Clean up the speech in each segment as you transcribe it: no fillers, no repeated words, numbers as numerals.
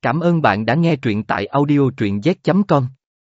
Cảm ơn bạn đã nghe truyện tại audio truyện z.com.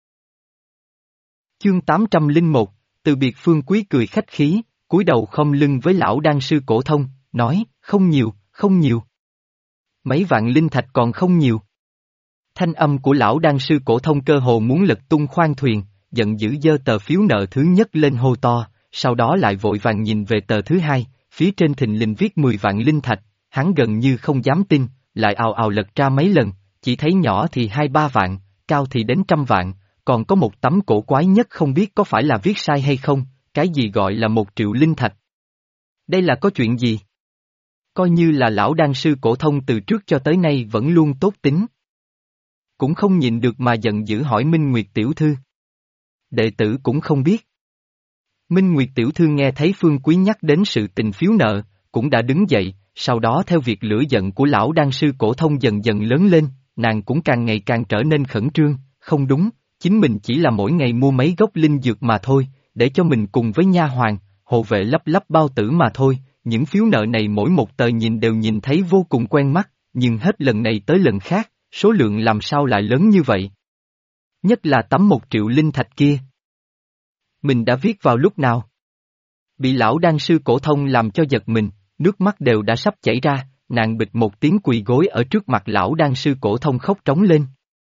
Chương 801, từ biệt Phương Quý cười khách khí, cúi đầu khom lưng với lão đan sư cổ thông, nói, không nhiều, không nhiều. Mấy vạn linh thạch còn không nhiều. Thanh âm của lão đan sư cổ thông cơ hồ muốn lật tung khoang thuyền, giận dữ giơ tờ phiếu nợ thứ nhất lên hô to, sau đó lại vội vàng nhìn về tờ thứ hai, phía trên thình lình viết 10 vạn linh thạch, hắn gần như không dám tin, lại ào ào lật ra mấy lần, chỉ thấy nhỏ thì 2-3 vạn, cao thì đến 100 vạn, còn có một tấm cổ quái nhất không biết có phải là viết sai hay không, cái gì gọi là 1 triệu linh thạch. Đây là có chuyện gì? Coi như là lão đan sư cổ thông từ trước cho tới nay vẫn luôn tốt tính. Cũng không nhịn được mà giận dữ hỏi Minh Nguyệt tiểu thư. Đệ tử cũng không biết. Minh Nguyệt tiểu thư nghe thấy Phương Quý nhắc đến sự tình phiếu nợ, cũng đã đứng dậy, sau đó theo việc lửa giận của lão đan sư cổ thông dần dần lớn lên, nàng cũng càng ngày càng trở nên khẩn trương, không đúng, chính mình chỉ là mỗi ngày mua mấy gốc linh dược mà thôi, để cho mình cùng với nha hoàn, hộ vệ lấp lấp bao tử mà thôi, những phiếu nợ này mỗi một tờ nhìn đều nhìn thấy vô cùng quen mắt, nhưng hết lần này tới lần khác, số lượng làm sao lại lớn như vậy? Nhất là tấm 1 triệu linh thạch kia. Mình đã viết vào lúc nào? Bị lão đan sư cổ thông làm cho giật mình, nước mắt đều đã sắp chảy ra, nàng bịch một tiếng quỳ gối ở trước mặt lão đan sư cổ thông khóc trống lên.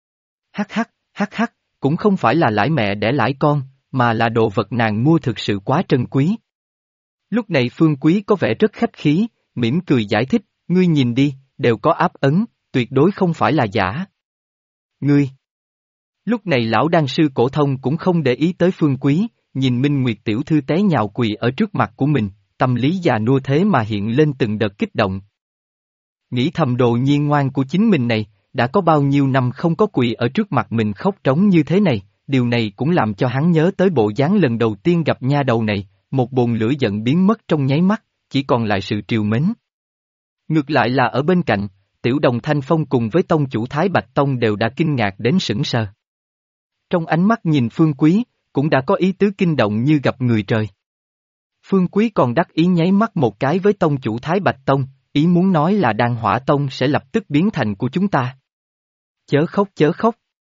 Hắc hắc, cũng không phải là lãi mẹ đẻ lãi con, mà là đồ vật nàng mua thực sự quá trân quý. Lúc này Phương Quý có vẻ rất khách khí, mỉm cười giải thích, ngươi nhìn đi, đều có áp ấn, tuyệt đối không phải là giả. Ngươi! Lúc này lão đan sư cổ thông cũng không để ý tới Phương Quý, nhìn Minh Nguyệt tiểu thư té nhào quỳ ở trước mặt của mình, tâm lý già nua thế mà hiện lên từng đợt kích động. Nghĩ thầm đồ nhi ngoan của chính mình này, đã có bao nhiêu năm không có quỳ ở trước mặt mình khóc trống như thế này, điều này cũng làm cho hắn nhớ tới bộ dáng lần đầu tiên gặp nha đầu này, một bồn lửa giận biến mất trong nháy mắt, chỉ còn lại sự trìu mến. Ngược lại là ở bên cạnh, Tiểu Đồng Thanh Phong cùng với tông chủ Thái Bạch Tông đều đã kinh ngạc đến sững sờ. Trong ánh mắt nhìn Phương Quý, cũng đã có ý tứ kinh động như gặp người trời. Phương Quý còn đắc ý nháy mắt một cái với tông chủ Thái Bạch Tông, ý muốn nói là Đan Hỏa Tông sẽ lập tức biến thành của chúng ta. Chớ khóc.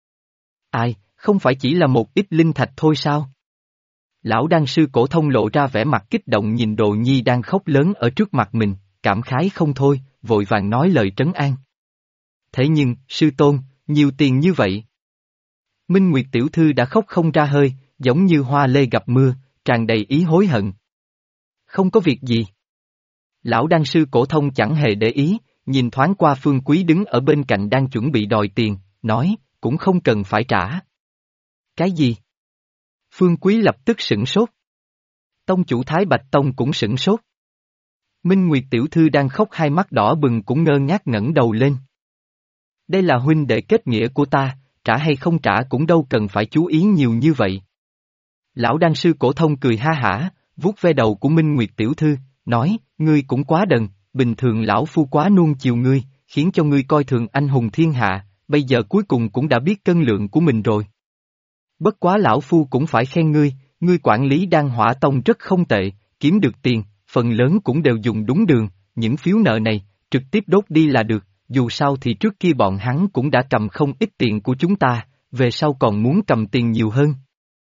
Ai, không phải chỉ là một ít linh thạch thôi sao? Lão đan sư cổ thông lộ ra vẻ mặt kích động nhìn đồ nhi đang khóc lớn ở trước mặt mình, cảm khái không thôi, vội vàng nói lời trấn an. Thế nhưng, sư tôn, nhiều tiền như vậy. Minh Nguyệt tiểu thư đã khóc không ra hơi, giống như hoa lê gặp mưa, tràn đầy ý hối hận. Không có việc gì. Lão đan sư cổ thông chẳng hề để ý, nhìn thoáng qua Phương Quý đứng ở bên cạnh đang chuẩn bị đòi tiền, nói, cũng không cần phải trả. Cái gì? Phương Quý lập tức sửng sốt. Tông chủ Thái Bạch Tông cũng sửng sốt. Minh Nguyệt tiểu thư đang khóc hai mắt đỏ bừng cũng ngơ ngác ngẩng đầu lên. Đây là huynh đệ kết nghĩa của ta, trả hay không trả cũng đâu cần phải chú ý nhiều như vậy. Lão đan sư cổ thông cười ha hả, vuốt ve đầu của Minh Nguyệt tiểu thư, nói, ngươi cũng quá đần, bình thường lão phu quá nuông chiều ngươi, khiến cho ngươi coi thường anh hùng thiên hạ, bây giờ cuối cùng cũng đã biết cân lượng của mình rồi. Bất quá lão phu cũng phải khen ngươi, ngươi quản lý Đan Hỏa Tông rất không tệ, kiếm được tiền, phần lớn cũng đều dùng đúng đường, những phiếu nợ này, trực tiếp đốt đi là được, dù sao thì trước kia bọn hắn cũng đã cầm không ít tiền của chúng ta, về sau còn muốn cầm tiền nhiều hơn.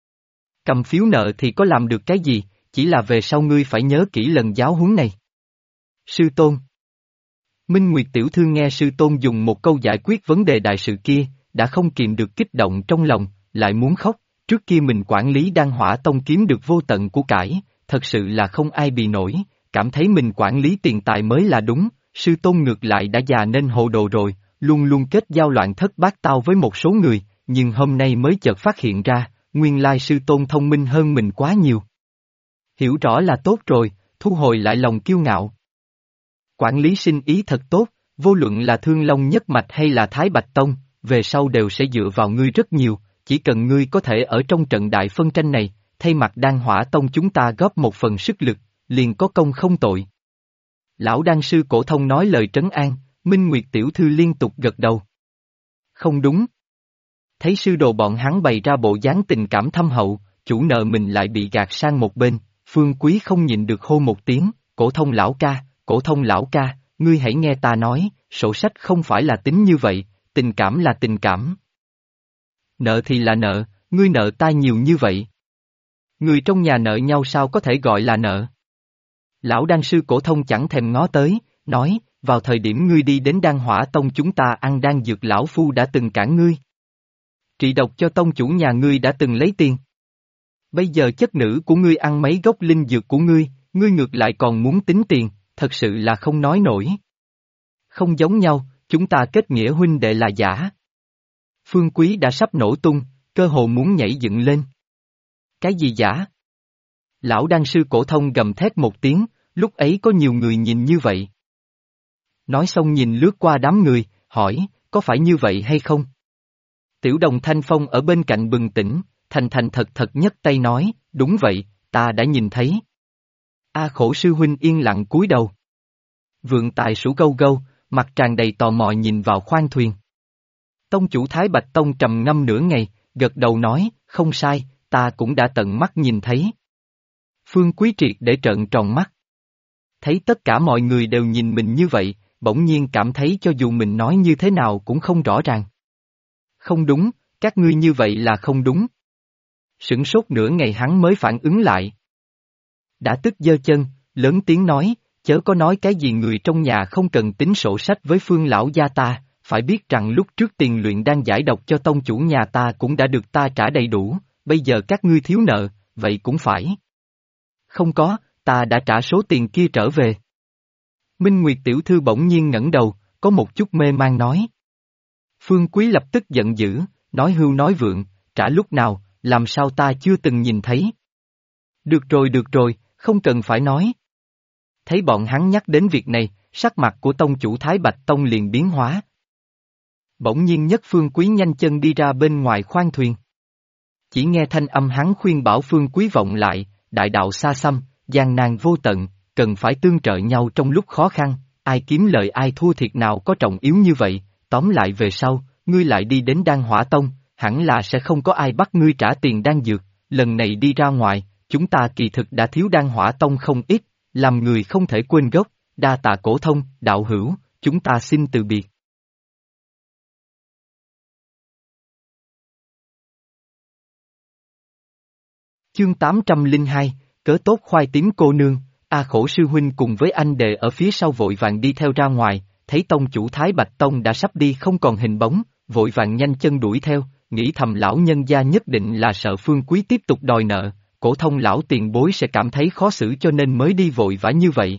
Cầm phiếu nợ thì có làm được cái gì, chỉ là về sau ngươi phải nhớ kỹ lần giáo huấn này. Sư tôn. Minh Nguyệt tiểu thư nghe sư tôn dùng một câu giải quyết vấn đề đại sự kia, đã không kìm được kích động trong lòng, lại muốn khóc, trước kia mình quản lý Đan Hỏa Tông kiếm được vô tận của cải, thật sự là không ai bì nổi, cảm thấy mình quản lý tiền tài mới là đúng, sư tôn ngược lại đã già nên hồ đồ rồi, luôn luôn kết giao loạn thất bát tao với một số người, nhưng hôm nay mới chợt phát hiện ra, nguyên lai sư tôn thông minh hơn mình quá nhiều. Hiểu rõ là tốt rồi, thu hồi lại lòng kiêu ngạo. Quản lý sinh ý thật tốt, vô luận là Thương Long Nhất Mạch hay là Thái Bạch Tông, về sau đều sẽ dựa vào ngươi rất nhiều, chỉ cần ngươi có thể ở trong trận đại phân tranh này, thay mặt Đan Hỏa Tông chúng ta góp một phần sức lực, liền có công không tội. Lão đan sư cổ thông nói lời trấn an, Minh Nguyệt tiểu thư liên tục gật đầu. Không đúng. Thấy sư đồ bọn hắn bày ra bộ dáng tình cảm thâm hậu, chủ nợ mình lại bị gạt sang một bên, Phương Quý không nhịn được hô một tiếng, cổ thông lão ca, ngươi hãy nghe ta nói, sổ sách không phải là tính như vậy, tình cảm là tình cảm. Nợ thì là nợ, ngươi nợ ta nhiều như vậy. Người trong nhà nợ nhau sao có thể gọi là nợ? Lão đan sư cổ thông chẳng thèm ngó tới, nói, vào thời điểm ngươi đi đến Đan Hỏa Tông chúng ta ăn đan dược lão phu đã từng cản ngươi. Trị độc cho tông chủ nhà ngươi đã từng lấy tiền. Bây giờ chất nữ của ngươi ăn mấy gốc linh dược của ngươi ngược lại còn muốn tính tiền, thật sự là không nói nổi. Không giống nhau, chúng ta kết nghĩa huynh đệ là giả. Phương Quý đã sắp nổ tung, cơ hồ muốn nhảy dựng lên. Cái gì giả? Lão đan sư cổ thông gầm thét một tiếng, lúc ấy có nhiều người nhìn như vậy. Nói xong nhìn lướt qua đám người, hỏi, có phải như vậy hay không? Tiểu đồng Thanh Phong ở bên cạnh bừng tỉnh, thành thành thật thật nhấc tay nói, đúng vậy, ta đã nhìn thấy. A Khổ sư huynh yên lặng cúi đầu. Vượng Tài sủ gâu gâu, mặt tràn đầy tò mò nhìn vào khoang thuyền. Tông chủ Thái Bạch Tông trầm ngâm nửa ngày, gật đầu nói, không sai, ta cũng đã tận mắt nhìn thấy. Phương Quý triệt để trợn tròn mắt. Thấy tất cả mọi người đều nhìn mình như vậy, bỗng nhiên cảm thấy cho dù mình nói như thế nào cũng không rõ ràng. Không đúng, các ngươi như vậy là không đúng. Sửng sốt nửa ngày hắn mới phản ứng lại. Đã tức giơ chân, lớn tiếng nói, chớ có nói cái gì người trong nhà không cần tính sổ sách với Phương lão gia ta, phải biết rằng lúc trước tiền luyện đang giải độc cho tông chủ nhà ta cũng đã được ta trả đầy đủ, bây giờ các ngươi thiếu nợ, vậy cũng phải. Không có, ta đã trả số tiền kia trở về. Minh Nguyệt tiểu thư bỗng nhiên ngẩng đầu, có một chút mê man nói. Phương Quý lập tức giận dữ, nói hưu nói vượng, trả lúc nào, làm sao ta chưa từng nhìn thấy. Được rồi, không cần phải nói. Thấy bọn hắn nhắc đến việc này, sắc mặt của tông chủ Thái Bạch Tông liền biến hóa. Bỗng nhiên nhất Phương Quý nhanh chân đi ra bên ngoài khoang thuyền. Chỉ nghe thanh âm hắn khuyên bảo Phương Quý vọng lại, đại đạo xa xăm, gian nan vô tận, cần phải tương trợ nhau trong lúc khó khăn, ai kiếm lợi ai thua thiệt nào có trọng yếu như vậy, tóm lại về sau, ngươi lại đi đến Đan Hỏa Tông, hẳn là sẽ không có ai bắt ngươi trả tiền đan dược, lần này đi ra ngoài, chúng ta kỳ thực đã thiếu Đan Hỏa Tông không ít, làm người không thể quên gốc, đa tạ cổ thông, đạo hữu, chúng ta xin từ biệt. Chương 802, cớ tốt khoai tím cô nương, A Khổ sư huynh cùng với anh đệ ở phía sau vội vàng đi theo ra ngoài, thấy tông chủ Thái Bạch Tông đã sắp đi không còn hình bóng, vội vàng nhanh chân đuổi theo, nghĩ thầm lão nhân gia nhất định là sợ Phương Quý tiếp tục đòi nợ, cổ thông lão tiền bối sẽ cảm thấy khó xử cho nên mới đi vội vã như vậy.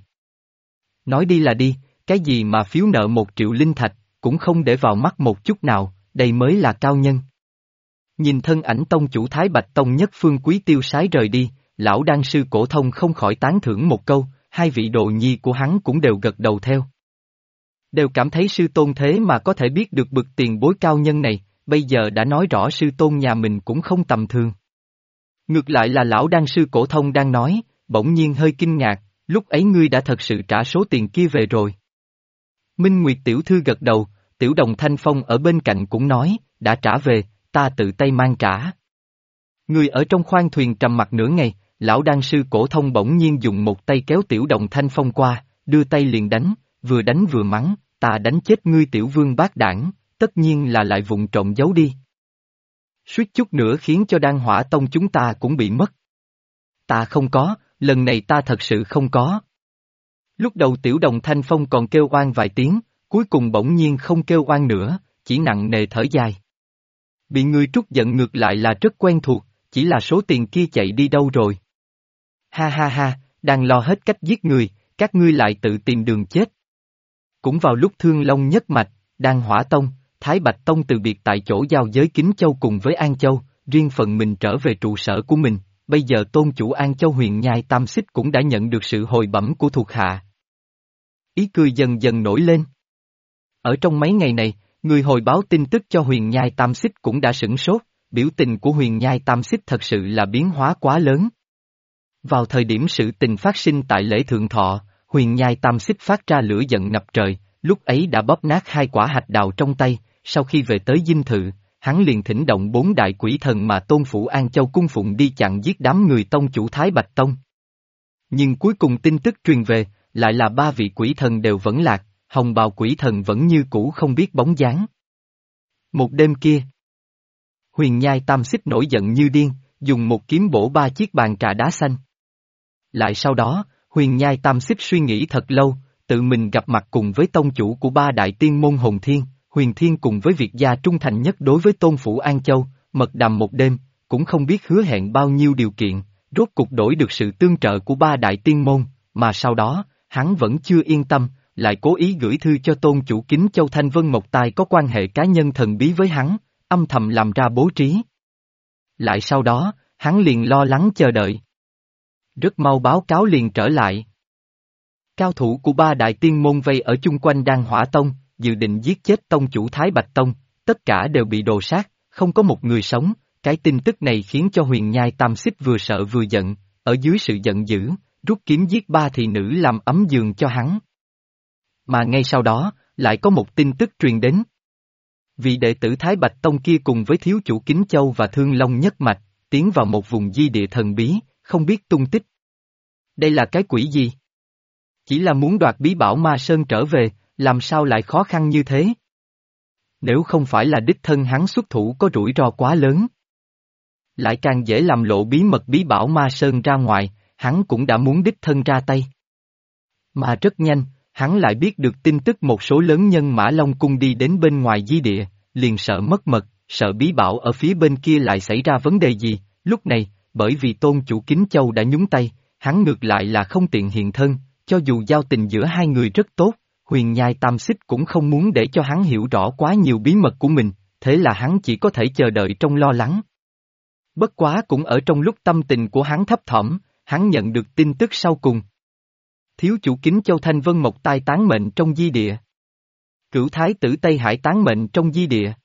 Nói đi là đi, cái gì mà phiếu nợ 1 triệu linh thạch, cũng không để vào mắt một chút nào, đây mới là cao nhân. Nhìn thân ảnh tông chủ Thái Bạch Tông nhất Phương Quý tiêu sái rời đi, lão đan sư cổ thông không khỏi tán thưởng một câu, hai vị đồ nhi của hắn cũng đều gật đầu theo. Đều cảm thấy sư tôn thế mà có thể biết được bực tiền bối cao nhân này, bây giờ đã nói rõ sư tôn nhà mình cũng không tầm thường. Ngược lại là lão đan sư cổ thông đang nói, bỗng nhiên hơi kinh ngạc, lúc ấy ngươi đã thật sự trả số tiền kia về rồi. Minh Nguyệt tiểu thư gật đầu, tiểu đồng Thanh Phong ở bên cạnh cũng nói, đã trả về, ta tự tay mang trả. Người ở trong khoang thuyền trầm mặc nửa ngày, lão đan sư cổ thông bỗng nhiên dùng một tay kéo tiểu đồng Thanh Phong qua, đưa tay liền đánh vừa mắng, ta đánh chết ngươi tiểu vương bát đảng, tất nhiên là lại vụng trộm giấu đi. Suýt chút nữa khiến cho Đan Hỏa Tông chúng ta cũng bị mất. Ta không có, lần này ta thật sự không có. Lúc đầu tiểu đồng Thanh Phong còn kêu oan vài tiếng, cuối cùng bỗng nhiên không kêu oan nữa, chỉ nặng nề thở dài. Bị ngươi trút giận ngược lại là rất quen thuộc, chỉ là số tiền kia chạy đi đâu rồi. Ha ha ha, đang lo hết cách giết người, các ngươi lại tự tìm đường chết. Cũng vào lúc Thương Long nhất mạch, Đan Hỏa Tông, Thái Bạch Tông từ biệt tại chỗ giao giới Kính Châu cùng với An Châu, riêng phần mình trở về trụ sở của mình, bây giờ tôn chủ An Châu Huyền Nhai Tam Xích cũng đã nhận được sự hồi bẩm của thuộc hạ. Ý cười dần dần nổi lên. Ở trong mấy ngày này, người hồi báo tin tức cho Huyền Nhai Tam Xích cũng đã sửng sốt, biểu tình của Huyền Nhai Tam Xích thật sự là biến hóa quá lớn. Vào thời điểm sự tình phát sinh tại lễ thượng thọ, Huyền Nhai Tam Xích phát ra lửa giận ngập trời, lúc ấy đã bóp nát 2 quả hạch đào trong tay, sau khi về tới dinh thự, hắn liền thỉnh động 4 đại quỷ thần mà tôn phủ An Châu cung phụng đi chặn giết đám người tông chủ Thái Bạch Tông. Nhưng cuối cùng tin tức truyền về, lại là 3 vị quỷ thần đều vẫn lạc, hồng bào quỷ thần vẫn như cũ không biết bóng dáng. Một đêm kia, Huyền Nhai Tam Xích nổi giận như điên, dùng một kiếm bổ 3 chiếc bàn trà đá xanh. Lại sau đó, Huyền Nhai Tam Xích suy nghĩ thật lâu, tự mình gặp mặt cùng với tông chủ của 3 đại tiên môn Hồn Thiên, Huyền Thiên cùng với Việt gia trung thành nhất đối với Tôn Phủ An Châu, mật đàm một đêm, cũng không biết hứa hẹn bao nhiêu điều kiện, rốt cục đổi được sự tương trợ của 3 đại tiên môn, mà sau đó, hắn vẫn chưa yên tâm, lại cố ý gửi thư cho tôn chủ Kính Châu Thanh Vân Mộc Tài có quan hệ cá nhân thần bí với hắn, âm thầm làm ra bố trí. Lại sau đó, hắn liền lo lắng chờ đợi. Rất mau báo cáo liền trở lại. Cao thủ của 3 đại tiên môn vây ở chung quanh Đan Hỏa Tông, dự định giết chết tông chủ Thái Bạch Tông, tất cả đều bị đồ sát, không có một người sống. Cái tin tức này khiến cho Huyền Nhai Tam Xích vừa sợ vừa giận, ở dưới sự giận dữ, rút kiếm giết 3 thị nữ làm ấm giường cho hắn. Mà ngay sau đó, lại có một tin tức truyền đến. Vị đệ tử Thái Bạch Tông kia cùng với thiếu chủ Kính Châu và Thương Long nhất mạch, tiến vào một vùng di địa thần bí, không biết tung tích. Đây là cái quỷ gì? Chỉ là muốn đoạt bí bảo Ma Sơn trở về, làm sao lại khó khăn như thế? Nếu không phải là đích thân hắn xuất thủ có rủi ro quá lớn. Lại càng dễ làm lộ bí mật bí bảo Ma Sơn ra ngoài, hắn cũng đã muốn đích thân ra tay. Mà rất nhanh, hắn lại biết được tin tức một số lớn nhân Mã Long Cung đi đến bên ngoài di địa, liền sợ mất mật, sợ bí bảo ở phía bên kia lại xảy ra vấn đề gì. Lúc này, bởi vì tôn chủ Kính Châu đã nhúng tay, hắn ngược lại là không tiện hiện thân, cho dù giao tình giữa hai người rất tốt, Huyền Nhai Tam Xích cũng không muốn để cho hắn hiểu rõ quá nhiều bí mật của mình, thế là hắn chỉ có thể chờ đợi trong lo lắng. Bất quá cũng ở trong lúc tâm tình của hắn thấp thỏm, hắn nhận được tin tức sau cùng. Thiếu chủ Kính Châu Thanh Vân Mộc Tai tán mệnh trong di địa. Cửu thái tử Tây Hải tán mệnh trong di địa.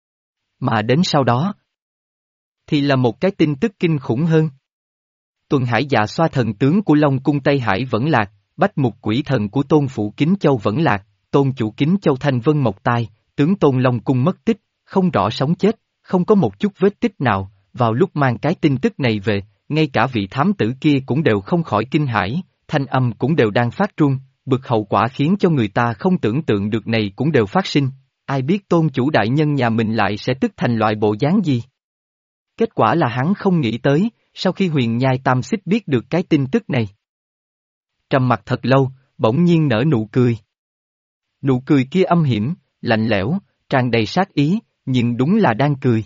Mà đến sau đó, thì là một cái tin tức kinh khủng hơn. Tuần Hải Dạ Xoa thần tướng của Long Cung Tây Hải vẫn lạc, Bách Mục Quỷ thần của Tôn Phủ Kính Châu vẫn lạc, tôn chủ Kính Châu Thanh Vân Mộc Tai, tướng Tôn Long Cung mất tích, không rõ sống chết, không có một chút vết tích nào. Vào lúc mang cái tin tức này về, ngay cả vị thám tử kia cũng đều không khỏi kinh hãi, thanh âm cũng đều đang phát run, bực hậu quả khiến cho người ta không tưởng tượng được này cũng đều phát sinh, ai biết tôn chủ đại nhân nhà mình lại sẽ tức thành loại bộ dáng gì. Kết quả là hắn không nghĩ tới, sau khi Huyền Nhai Tam Xích biết được cái tin tức này. Trầm mặt thật lâu, bỗng nhiên nở nụ cười. Nụ cười kia âm hiểm, lạnh lẽo, tràn đầy sát ý, nhưng đúng là đang cười.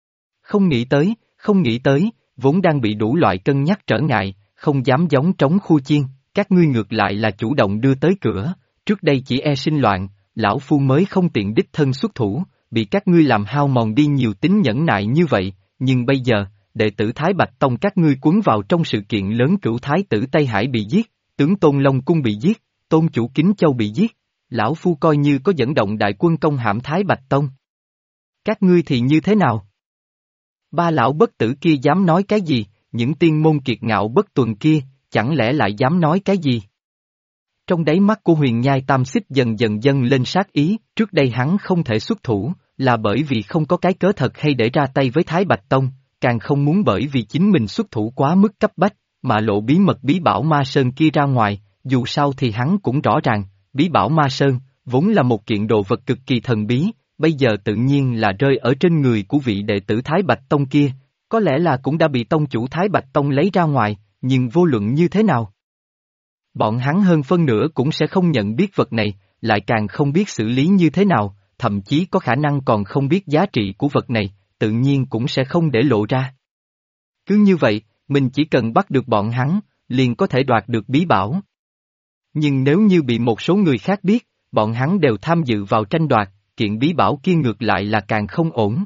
Không nghĩ tới, vốn đang bị đủ loại cân nhắc trở ngại, không dám gióng trống khu chiên, các ngươi ngược lại là chủ động đưa tới cửa, trước đây chỉ e sinh loạn, lão phu mới không tiện đích thân xuất thủ, bị các ngươi làm hao mòn đi nhiều tính nhẫn nại như vậy, nhưng bây giờ, đệ tử Thái Bạch Tông các ngươi cuốn vào trong sự kiện lớn cửu thái tử Tây Hải bị giết, tướng Tôn Long Cung bị giết, tôn chủ Kính Châu bị giết, lão phu coi như có dẫn động đại quân công hãm Thái Bạch Tông. Các ngươi thì như thế nào? Ba lão bất tử kia dám nói cái gì, những tiên môn kiệt ngạo bất tuần kia, chẳng lẽ lại dám nói cái gì? Trong đáy mắt của Huyền Nhai Tam Xích dần dần dâng lên sát ý, trước đây hắn không thể xuất thủ, là bởi vì không có cái cớ thật hay để ra tay với Thái Bạch Tông, càng không muốn bởi vì chính mình xuất thủ quá mức cấp bách, mà lộ bí mật bí bảo Ma Sơn kia ra ngoài, dù sao thì hắn cũng rõ ràng, bí bảo Ma Sơn, vốn là một kiện đồ vật cực kỳ thần bí, bây giờ tự nhiên là rơi ở trên người của vị đệ tử Thái Bạch Tông kia, có lẽ là cũng đã bị tông chủ Thái Bạch Tông lấy ra ngoài, nhưng vô luận như thế nào. Bọn hắn hơn phân nửa cũng sẽ không nhận biết vật này, lại càng không biết xử lý như thế nào, thậm chí có khả năng còn không biết giá trị của vật này, tự nhiên cũng sẽ không để lộ ra. Cứ như vậy, mình chỉ cần bắt được bọn hắn, liền có thể đoạt được bí bảo. Nhưng nếu như bị một số người khác biết, bọn hắn đều tham dự vào tranh đoạt, kiện bí bảo kia ngược lại là càng không ổn.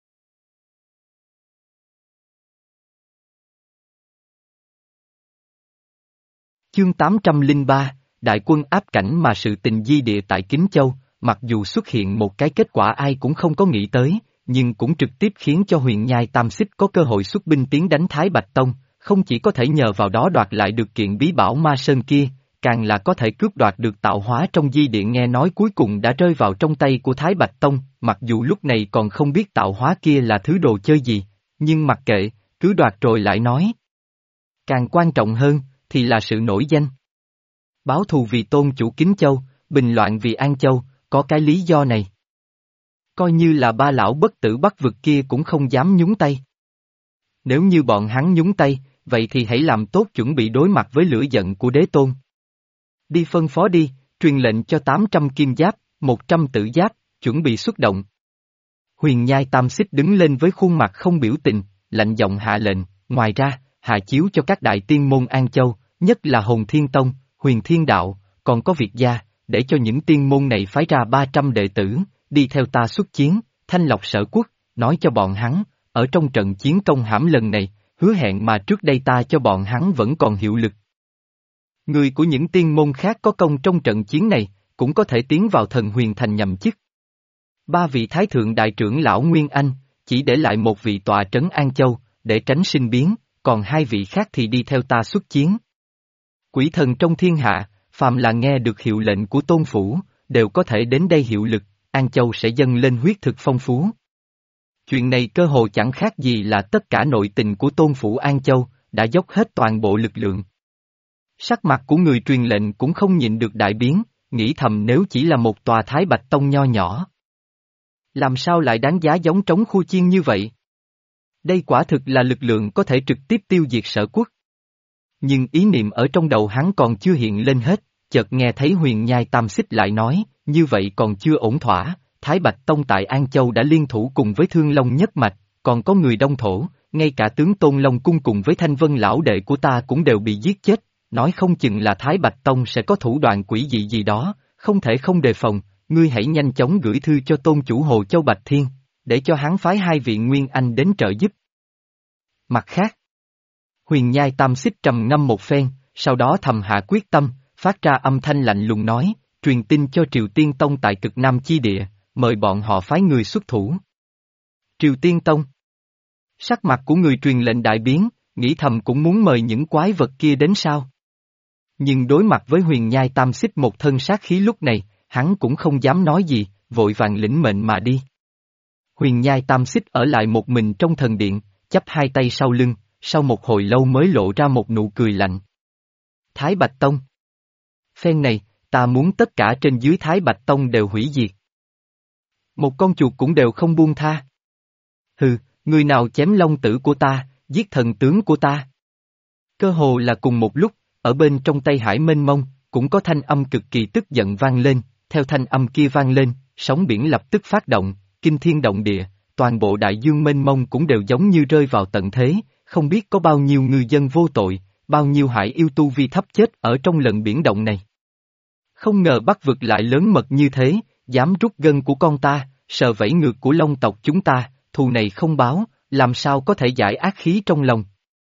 Chương 803, Đại quân áp cảnh mà sự tình di địa tại Kính Châu, mặc dù xuất hiện một cái kết quả ai cũng không có nghĩ tới, nhưng cũng trực tiếp khiến cho Huyền Nhai Tam Xích có cơ hội xuất binh tiến đánh Thái Bạch Tông, không chỉ có thể nhờ vào đó đoạt lại được kiện bí bảo Ma Sơn kia, càng là có thể cướp đoạt được tạo hóa trong di địa nghe nói cuối cùng đã rơi vào trong tay của Thái Bạch Tông, mặc dù lúc này còn không biết tạo hóa kia là thứ đồ chơi gì, nhưng mặc kệ, cứ đoạt rồi lại nói. Càng quan trọng hơn, thì là sự nổi danh. Báo thù vì tôn chủ Kính Châu, bình loạn vì An Châu, có cái lý do này. Coi như là ba lão bất tử Bắc vực kia cũng không dám nhúng tay. Nếu như bọn hắn nhúng tay, vậy thì hãy làm tốt chuẩn bị đối mặt với lửa giận của đế tôn. Đi phân phó đi, truyền lệnh cho 800 kim giáp, 100 tử giáp, chuẩn bị xuất động. Huyền Nhai Tam Xích đứng lên với khuôn mặt không biểu tình, lạnh giọng hạ lệnh, ngoài ra, hạ chiếu cho các đại tiên môn An Châu, nhất là Hồn Thiên Tông, Huyền Thiên Đạo, còn có Việt Gia, để cho những tiên môn này phái ra 300 đệ tử, đi theo ta xuất chiến, thanh lọc sở quốc, nói cho bọn hắn, ở trong trận chiến công hãm lần này, hứa hẹn mà trước đây ta cho bọn hắn vẫn còn hiệu lực. Người của những tiên môn khác có công trong trận chiến này, cũng có thể tiến vào Thần Huyền Thành nhậm chức. 3 vị Thái Thượng Đại trưởng lão Nguyên Anh, chỉ để lại một vị tọa trấn An Châu, để tránh sinh biến, còn 2 vị khác thì đi theo ta xuất chiến. Quỷ thần trong thiên hạ, phàm là nghe được hiệu lệnh của Tôn Phủ, đều có thể đến đây hiệu lực, An Châu sẽ dâng lên huyết thực phong phú. Chuyện này cơ hồ chẳng khác gì là tất cả nội tình của Tôn Phủ An Châu, đã dốc hết toàn bộ lực lượng. Sắc mặt của người truyền lệnh cũng không nhịn được đại biến, nghĩ thầm nếu chỉ là một tòa Thái Bạch Tông nho nhỏ. Làm sao lại đáng giá giống trống khu chiên như vậy? Đây quả thực là lực lượng có thể trực tiếp tiêu diệt sở quốc. Nhưng ý niệm ở trong đầu hắn còn chưa hiện lên hết, chợt nghe thấy Huyền Nhai Tam Xích lại nói, như vậy còn chưa ổn thỏa, Thái Bạch Tông tại An Châu đã liên thủ cùng với Thương Long nhất mạch, còn có người Đông Thổ, ngay cả tướng Tôn Long Cung cùng với Thanh Vân lão đệ của ta cũng đều bị giết chết, nói không chừng là Thái Bạch Tông sẽ có thủ đoạn quỷ dị gì đó, không thể không đề phòng, ngươi hãy nhanh chóng gửi thư cho Tôn chủ Hồ Châu Bạch Thiên, để cho hắn phái 2 vị Nguyên Anh đến trợ giúp. Mặt khác, Huyền Nhai Tam Xích trầm ngâm một phen, sau đó thầm hạ quyết tâm, phát ra âm thanh lạnh lùng nói, truyền tin cho Triều Tiên Tông tại cực Nam chi địa, mời bọn họ phái người xuất thủ. Triều Tiên Tông. Sắc mặt của người truyền lệnh đại biến, nghĩ thầm cũng muốn mời những quái vật kia đến sao. Nhưng đối mặt với Huyền Nhai Tam Xích một thân sát khí lúc này, hắn cũng không dám nói gì, vội vàng lĩnh mệnh mà đi. Huyền Nhai Tam Xích ở lại một mình trong thần điện, chắp 2 tay sau lưng, sau một hồi lâu mới lộ ra một nụ cười lạnh. Thái Bạch Tông. Phen này, ta muốn tất cả trên dưới Thái Bạch Tông đều hủy diệt. Một con chuột cũng đều không buông tha. Hừ, người nào chém long tử của ta, giết thần tướng của ta. Cơ hồ là cùng một lúc, ở bên trong Tây Hải mênh mông, cũng có thanh âm cực kỳ tức giận vang lên, theo thanh âm kia vang lên, sóng biển lập tức phát động, kinh thiên động địa, toàn bộ đại dương mênh mông cũng đều giống như rơi vào tận thế, không biết có bao nhiêu ngư dân vô tội, bao nhiêu hải yêu tu vi thấp chết ở trong lần biển động này. Không ngờ Bắc vực lại lớn mật như thế, dám rút gân của con ta, sờ vẫy ngược của Long tộc chúng ta, thù này không báo, làm sao có thể giải ác khí trong lòng.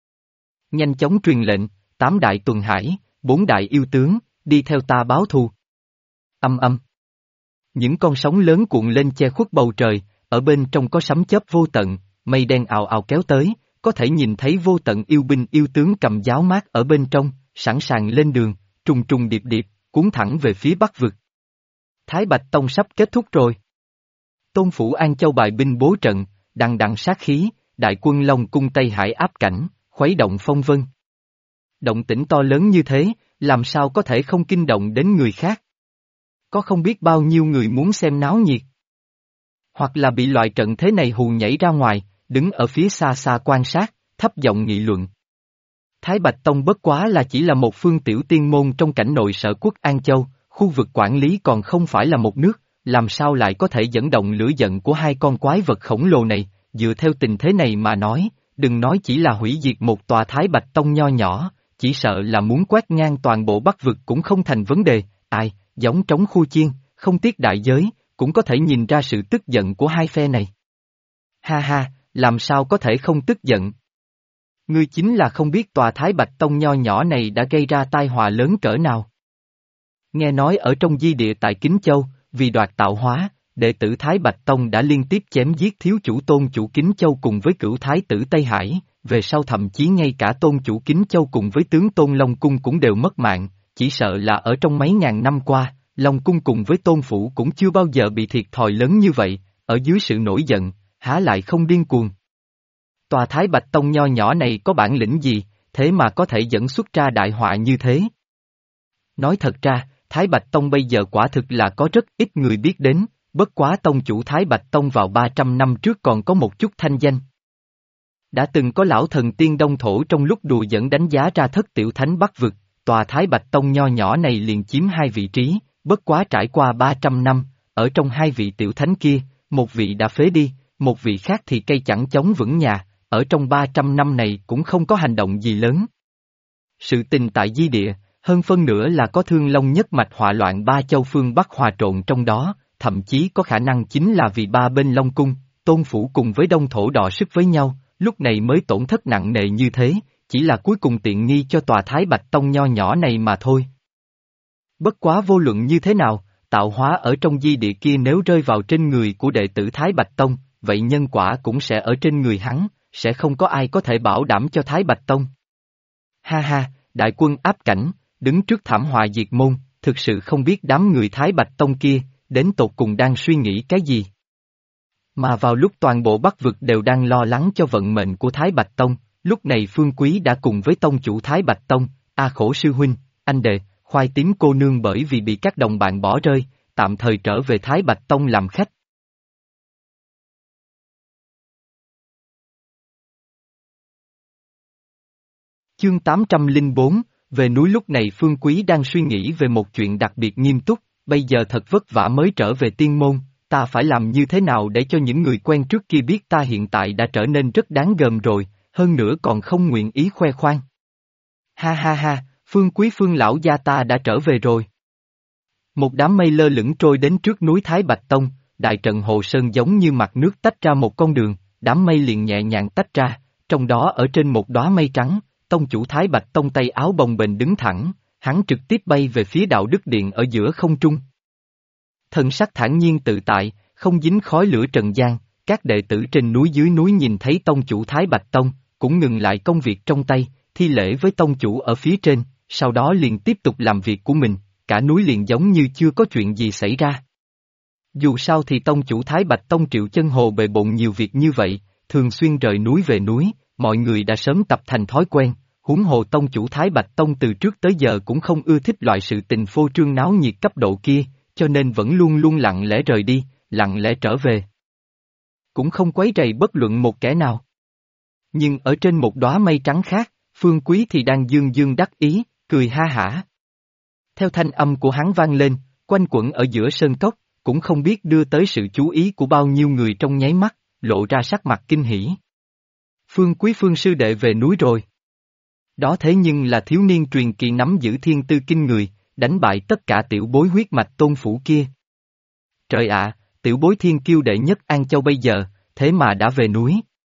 Nhanh chóng truyền lệnh, 8 đại tuần hải, 4 đại yêu tướng, đi theo ta báo thù. Âm âm. Những con sóng lớn cuộn lên che khuất bầu trời, ở bên trong có sấm chớp vô tận, mây đen ào ào kéo tới, có thể nhìn thấy vô tận yêu binh yêu tướng cầm giáo mát ở bên trong, sẵn sàng lên đường, trùng trùng điệp điệp, cuốn thẳng về phía Bắc vực. Thái Bạch Tông sắp kết thúc rồi. Tôn Phủ An Châu bài binh bố trận, đằng đằng sát khí, đại quân Long cung Tây Hải áp cảnh, khuấy động phong vân. Động tĩnh to lớn như thế, làm sao có thể không kinh động đến người khác? Có không biết bao nhiêu người muốn xem náo nhiệt. Hoặc là bị loại trận thế này hù nhảy ra ngoài, đứng ở phía xa xa quan sát, thấp giọng nghị luận. Thái Bạch Tông bất quá là chỉ là một phương tiểu tiên môn trong cảnh nội sở quốc An Châu, khu vực quản lý còn không phải là một nước, làm sao lại có thể dẫn động lửa giận của 2 con quái vật khổng lồ này, dựa theo tình thế này mà nói, đừng nói chỉ là hủy diệt một tòa Thái Bạch Tông nho nhỏ, chỉ sợ là muốn quét ngang toàn bộ Bắc vực cũng không thành vấn đề, ai, giống trống khu chiên, không tiếc đại giới, cũng có thể nhìn ra sự tức giận của 2 phe này. Ha ha, làm sao có thể không tức giận? Ngươi chính là không biết tòa Thái Bạch Tông nho nhỏ này đã gây ra tai họa lớn cỡ nào. Nghe nói ở trong di địa tại Kính Châu, vì đoạt tạo hóa, đệ tử Thái Bạch Tông đã liên tiếp chém giết thiếu chủ Tôn chủ Kính Châu cùng với cửu Thái tử Tây Hải, về sau thậm chí ngay cả Tôn chủ Kính Châu cùng với tướng Tôn Long Cung cũng đều mất mạng, chỉ sợ là ở trong mấy ngàn năm qua, Long Cung cùng với Tôn Phủ cũng chưa bao giờ bị thiệt thòi lớn như vậy, ở dưới sự nổi giận, há lại không điên cuồng. Tòa Thái Bạch Tông nho nhỏ này có bản lĩnh gì, thế mà có thể dẫn xuất ra đại họa như thế? Nói thật ra, Thái Bạch Tông bây giờ quả thực là có rất ít người biết đến, bất quá tông chủ Thái Bạch Tông vào 300 năm trước còn có một chút thanh danh. Đã từng có lão thần tiên Đông Thổ trong lúc đùa giỡn đánh giá ra thất tiểu thánh Bắc vực, tòa Thái Bạch Tông nho nhỏ này liền chiếm hai vị trí, bất quá trải qua 300 năm, ở trong hai vị tiểu thánh kia, một vị đã phế đi, một vị khác thì cây chẳng chống vững nhà, ở trong 300 năm này cũng không có hành động gì lớn. Sự tình tại Di Địa, hơn phân nửa là có Thương Long nhất mạch họa loạn ba châu phương Bắc hòa trộn trong đó, thậm chí có khả năng chính là vì ba bên Long Cung, Tôn Phủ cùng với Đông Thổ đọ sức với nhau, lúc này mới tổn thất nặng nề như thế, chỉ là cuối cùng tiện nghi cho tòa Thái Bạch Tông nho nhỏ này mà thôi. Bất quá vô luận như thế nào, tạo hóa ở trong Di Địa kia nếu rơi vào trên người của đệ tử Thái Bạch Tông, vậy nhân quả cũng sẽ ở trên người hắn, sẽ không có ai có thể bảo đảm cho Thái Bạch Tông. Ha ha, đại quân áp cảnh, đứng trước thảm họa diệt môn, thực sự không biết đám người Thái Bạch Tông kia, đến tột cùng đang suy nghĩ cái gì. Mà vào lúc toàn bộ Bắc vực đều đang lo lắng cho vận mệnh của Thái Bạch Tông, lúc này Phương Quý đã cùng với tông chủ Thái Bạch Tông, A Khổ sư huynh, anh đệ, Khoai tím cô nương bởi vì bị các đồng bạn bỏ rơi, tạm thời trở về Thái Bạch Tông làm khách. Chương 804, về núi. Lúc này Phương Quý đang suy nghĩ về một chuyện đặc biệt nghiêm túc, bây giờ thật vất vả mới trở về tiên môn, ta phải làm như thế nào để cho những người quen trước kia biết ta hiện tại đã trở nên rất đáng gờm rồi, hơn nữa còn không nguyện ý khoe khoang. Ha ha ha, Phương Quý Phương lão gia ta đã trở về rồi. Một đám mây lơ lửng trôi đến trước núi Thái Bạch Tông, đại trận Hồ Sơn giống như mặt nước tách ra một con đường, đám mây liền nhẹ nhàng tách ra, trong đó ở trên một đóa mây trắng, tông chủ Thái Bạch Tông tay áo bồng bềnh đứng thẳng, hắn trực tiếp bay về phía Đạo Đức Điện ở giữa không trung. Thần sắc thản nhiên tự tại, không dính khói lửa trần gian, các đệ tử trên núi dưới núi nhìn thấy tông chủ Thái Bạch Tông, cũng ngừng lại công việc trong tay, thi lễ với tông chủ ở phía trên, sau đó liền tiếp tục làm việc của mình, cả núi liền giống như chưa có chuyện gì xảy ra. Dù sao thì tông chủ Thái Bạch Tông Triệu Chân Hồ bề bộn nhiều việc như vậy, thường xuyên rời núi về núi, mọi người đã sớm tập thành thói quen, huống hồ tông chủ Thái Bạch Tông từ trước tới giờ cũng không ưa thích loại sự tình phô trương náo nhiệt cấp độ kia, cho nên vẫn luôn luôn lặng lẽ rời đi, lặng lẽ trở về. Cũng không quấy rầy bất luận một kẻ nào. Nhưng ở trên một đóa mây trắng khác, Phương Quý thì đang dương dương đắc ý, cười ha hả. Theo thanh âm của hắn vang lên, quanh quẩn ở giữa sơn cốc, cũng không biết đưa tới sự chú ý của bao nhiêu người trong nháy mắt, lộ ra sắc mặt kinh hỉ. Phương Quý Phương sư đệ về núi rồi. Đó thế nhưng là thiếu niên truyền kỳ nắm giữ thiên tư kinh người, đánh bại tất cả tiểu bối huyết mạch Tôn Phủ kia. Trời ạ, tiểu bối thiên kiêu đệ nhất An Châu bây giờ, thế mà đã về núi.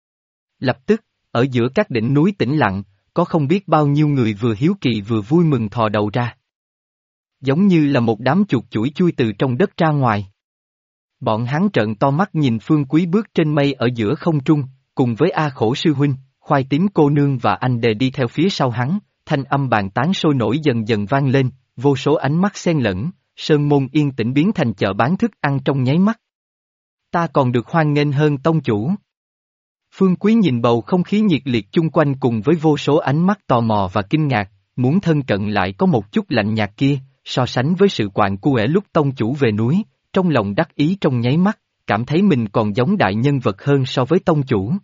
Lập tức, ở giữa các đỉnh núi tĩnh lặng, có không biết bao nhiêu người vừa hiếu kỳ vừa vui mừng thò đầu ra. Giống như là một đám chuột chuỗi chui từ trong đất ra ngoài. Bọn hắn trợn to mắt nhìn Phương Quý bước trên mây ở giữa không trung, cùng với A Khổ sư huynh, Khoai tím cô nương và anh đề đi theo phía sau hắn, thanh âm bàn tán sôi nổi dần dần vang lên, vô số ánh mắt xen lẫn, sơn môn yên tĩnh biến thành chợ bán thức ăn trong nháy mắt. Ta còn được hoan nghênh hơn tông chủ. Phương Quý nhìn bầu không khí nhiệt liệt chung quanh cùng với vô số ánh mắt tò mò và kinh ngạc, muốn thân cận lại có một chút lạnh nhạt kia, so sánh với sự quạng cuể lúc tông chủ về núi, trong lòng đắc ý trong nháy mắt, cảm thấy mình còn giống đại nhân vật hơn so với tông chủ.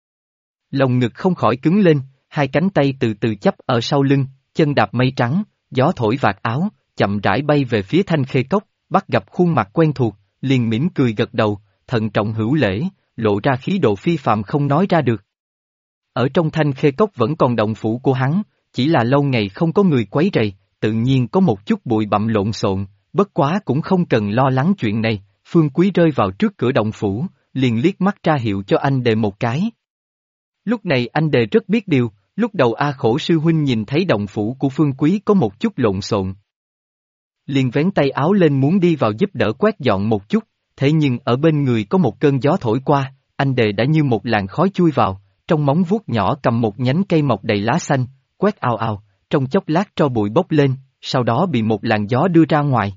Lồng ngực không khỏi cứng lên, hai cánh tay từ từ chắp ở sau lưng, chân đạp mây trắng, gió thổi vạt áo, chậm rãi bay về phía Thanh Khê Cốc, bắt gặp khuôn mặt quen thuộc, liền mỉm cười gật đầu, thận trọng hữu lễ, lộ ra khí độ phi phàm không nói ra được. Ở trong Thanh Khê Cốc vẫn còn động phủ của hắn, chỉ là lâu ngày không có người quấy rầy, tự nhiên có một chút bụi bặm lộn xộn, bất quá cũng không cần lo lắng chuyện này, Phương Quý rơi vào trước cửa động phủ, liền liếc mắt ra hiệu cho anh đề một cái. Lúc này anh đề rất biết điều, lúc đầu A Khổ sư huynh nhìn thấy động phủ của Phương Quý có một chút lộn xộn. Liền vén tay áo lên muốn đi vào giúp đỡ quét dọn một chút, thế nhưng ở bên người có một cơn gió thổi qua, anh đề đã như một làn khói chui vào, trong móng vuốt nhỏ cầm một nhánh cây mọc đầy lá xanh, quét ào ào, trong chốc lát tro bụi bốc lên, sau đó bị một làn gió đưa ra ngoài.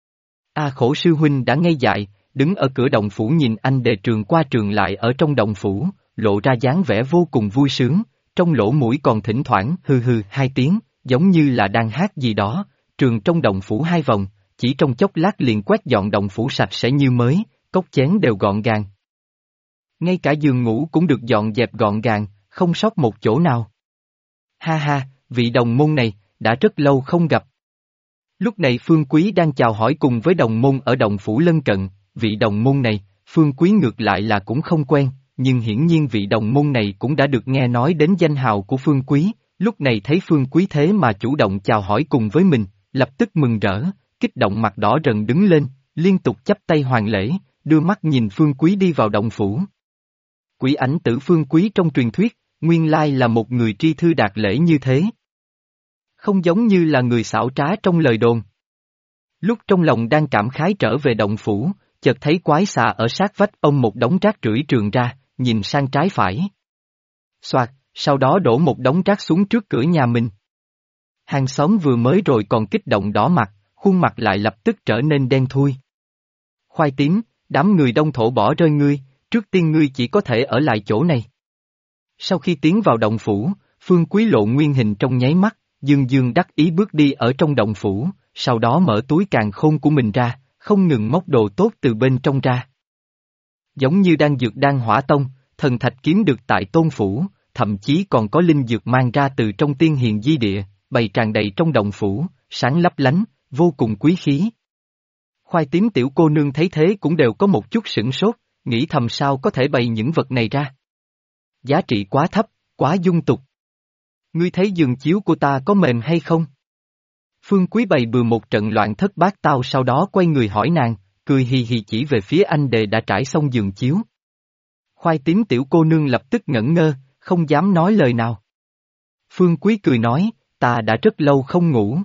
A Khổ sư huynh đã ngây dại, đứng ở cửa động phủ nhìn anh đề trường qua trường lại ở trong động phủ, lộ ra dáng vẻ vô cùng vui sướng, trong lỗ mũi còn thỉnh thoảng hừ hừ hai tiếng, giống như là đang hát gì đó, trường trong động phủ hai vòng, chỉ trong chốc lát liền quét dọn động phủ sạch sẽ như mới, cốc chén đều gọn gàng. Ngay cả giường ngủ cũng được dọn dẹp gọn gàng, không sót một chỗ nào. Ha ha, vị đồng môn này, đã rất lâu không gặp. Lúc này Phương Quý đang chào hỏi cùng với đồng môn ở động phủ lân cận, vị đồng môn này, Phương Quý ngược lại là cũng không quen, nhưng hiển nhiên vị đồng môn này cũng đã được nghe nói đến danh hào của Phương Quý, lúc này thấy Phương Quý thế mà chủ động chào hỏi cùng với mình, lập tức mừng rỡ, kích động mặt đỏ rần đứng lên, liên tục chắp tay hoàn lễ, đưa mắt nhìn Phương Quý đi vào động phủ. Quỷ ảnh tử Phương Quý trong truyền thuyết, nguyên lai là một người tri thư đạt lễ như thế. Không giống như là người xảo trá trong lời đồn. Lúc trong lòng đang cảm khái trở về động phủ, chợt thấy quái xà ở sát vách ông một đống rác rưởi trường ra, nhìn sang trái phải. Soạt, sau đó đổ một đống rác xuống trước cửa nhà mình. Hàng xóm vừa mới rồi còn kích động đỏ mặt, khuôn mặt lại lập tức trở nên đen thui. Khoai tím, đám người đông thổ bỏ rơi ngươi, trước tiên ngươi chỉ có thể ở lại chỗ này. Sau khi tiến vào động phủ, Phương Quý lộ nguyên hình trong nháy mắt, dương dương đắc ý bước đi ở trong động phủ, sau đó mở túi càn khôn của mình ra, không ngừng móc đồ tốt từ bên trong ra. Giống như đang dược đan hỏa tông, thần thạch kiếm được tại tôn phủ, thậm chí còn có linh dược mang ra từ trong tiên hiền di địa, bày tràn đầy trong động phủ, sáng lấp lánh, vô cùng quý khí. Khoai tím tiểu cô nương thấy thế cũng đều có một chút sửng sốt, nghĩ thầm sao có thể bày những vật này ra. Giá trị quá thấp, quá dung tục. Ngươi thấy giường chiếu của ta có mềm hay không? Phương Quý bày bừa một trận loạn thất bát tao, sau đó quay người hỏi nàng, cười hì hì chỉ về phía anh đệ đã trải xong giường chiếu. Khoai tím tiểu cô nương lập tức ngẩn ngơ, không dám nói lời nào. Phương Quý cười nói, ta đã rất lâu không ngủ.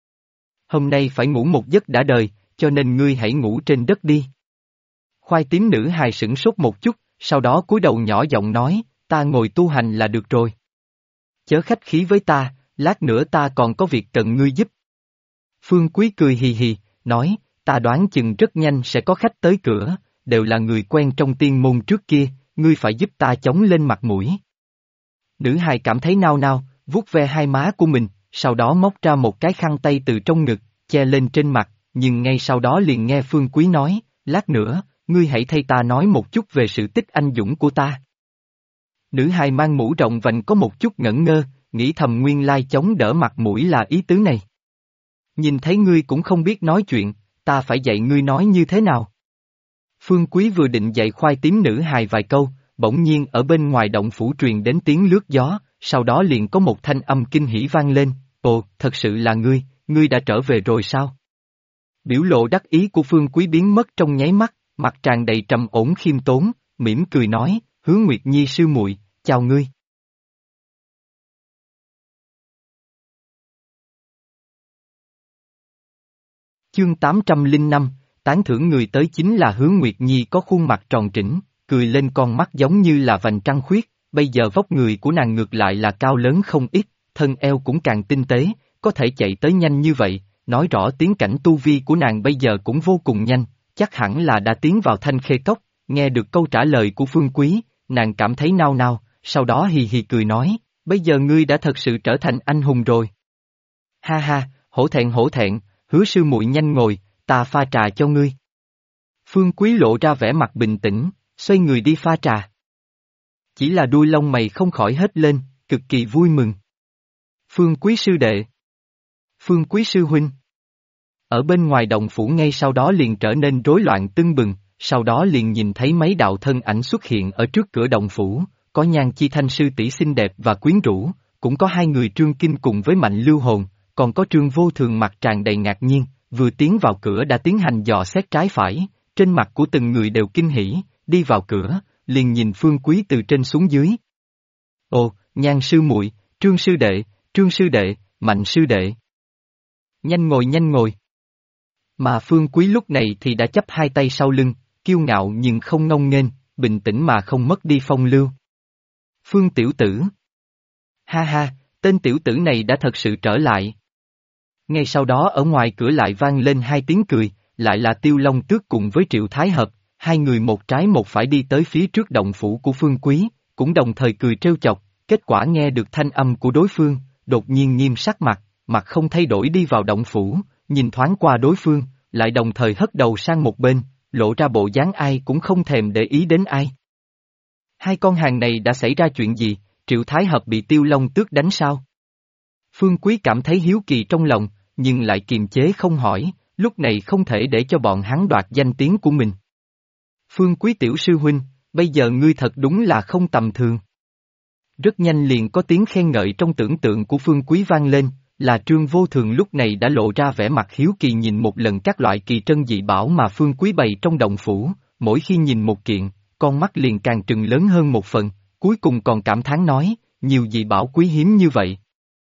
Hôm nay phải ngủ một giấc đã đời, cho nên ngươi hãy ngủ trên đất đi. Khoai tím nữ hài sửng sốt một chút, sau đó cúi đầu nhỏ giọng nói, ta ngồi tu hành là được rồi. Chớ khách khí với ta, lát nữa ta còn có việc cần ngươi giúp. Phương Quý cười hì hì, nói, ta đoán chừng rất nhanh sẽ có khách tới cửa, đều là người quen trong tiên môn trước kia, ngươi phải giúp ta chống lên mặt mũi. Nữ hài cảm thấy nao nao, vuốt ve hai má của mình, sau đó móc ra một cái khăn tay từ trong ngực, che lên trên mặt, nhưng ngay sau đó liền nghe Phương Quý nói, lát nữa, ngươi hãy thay ta nói một chút về sự tích anh dũng của ta. Nữ hài mang mũ rộng vành có một chút ngẩn ngơ, nghĩ thầm nguyên lai chống đỡ mặt mũi là ý tứ này. Nhìn thấy ngươi cũng không biết nói chuyện, ta phải dạy ngươi nói như thế nào. Phương Quý vừa định dạy khoai tím nữ hài vài câu, bỗng nhiên ở bên ngoài động phủ truyền đến tiếng lướt gió, sau đó liền có một thanh âm kinh hỉ vang lên, ồ, thật sự là ngươi đã trở về rồi sao? Biểu lộ đắc ý của Phương Quý biến mất trong nháy mắt, mặt tràn đầy trầm ổn khiêm tốn, mỉm cười nói, Hứa Nguyệt Nhi sư muội, chào ngươi. Chương 805, tán thưởng người tới chính là Hứa Nguyệt Nhi, có khuôn mặt tròn trĩnh, cười lên con mắt giống như là vành trăng khuyết, bây giờ vóc người của nàng ngược lại là cao lớn không ít, thân eo cũng càng tinh tế, có thể chạy tới nhanh như vậy, nói rõ tiến cảnh tu vi của nàng bây giờ cũng vô cùng nhanh, chắc hẳn là đã tiến vào Thanh Khê Cốc. Nghe được câu trả lời của Phương Quý, nàng cảm thấy nao nao, sau đó hì hì cười nói, bây giờ ngươi đã thật sự trở thành anh hùng rồi. Ha ha, hổ thẹn, Hứa sư muội nhanh ngồi, ta pha trà cho ngươi. Phương Quý lộ ra vẻ mặt bình tĩnh, xoay người đi pha trà. Chỉ là đuôi lông mày không khỏi hét lên, cực kỳ vui mừng. Phương Quý sư đệ. Phương Quý sư huynh. Ở bên ngoài động phủ ngay sau đó liền trở nên rối loạn tưng bừng, sau đó liền nhìn thấy mấy đạo thân ảnh xuất hiện ở trước cửa động phủ, có Nhan Chi Thanh sư tỷ xinh đẹp và quyến rũ, cũng có hai người Trương Kinh cùng với Mạnh Lưu Hồn, còn có Trương Vô Thường mặt tràn đầy ngạc nhiên, vừa tiến vào cửa đã tiến hành dò xét trái phải, trên mặt của từng người đều kinh hỉ, đi vào cửa, liền nhìn Phương Quý từ trên xuống dưới. Ồ, Nhan sư muội, Trương sư đệ, Mạnh sư đệ. Nhanh ngồi. Mà Phương Quý lúc này thì đã chắp hai tay sau lưng, kiêu ngạo nhưng không ngông nghênh, bình tĩnh mà không mất đi phong lưu. Phương tiểu tử. Ha ha, tên tiểu tử này đã thật sự trở lại. Ngay sau đó ở ngoài cửa lại vang lên hai tiếng cười, lại là Tiêu Long Tước cùng với Triệu Thái Hợp, hai người một trái một phải đi tới phía trước động phủ của Phương Quý, cũng đồng thời cười trêu chọc, kết quả nghe được thanh âm của đối phương, đột nhiên nghiêm sắc mặt, mặt không thay đổi đi vào động phủ, nhìn thoáng qua đối phương, lại đồng thời hất đầu sang một bên, lộ ra bộ dáng ai cũng không thèm để ý đến ai. Hai con hàng này đã xảy ra chuyện gì, Triệu Thái Hợp bị Tiêu Long Tước đánh sao? Phương Quý cảm thấy hiếu kỳ trong lòng, nhưng lại kiềm chế không hỏi, lúc này không thể để cho bọn hắn đoạt danh tiếng của mình. Phương Quý tiểu sư huynh, bây giờ ngươi thật đúng là không tầm thường. Rất nhanh liền có tiếng khen ngợi trong tưởng tượng của Phương Quý vang lên, là Trương Vô Thường lúc này đã lộ ra vẻ mặt hiếu kỳ nhìn một lần các loại kỳ trân dị bảo mà Phương Quý bày trong động phủ, mỗi khi nhìn một kiện, con mắt liền càng trừng lớn hơn một phần, cuối cùng còn cảm thán nói, nhiều dị bảo quý hiếm như vậy.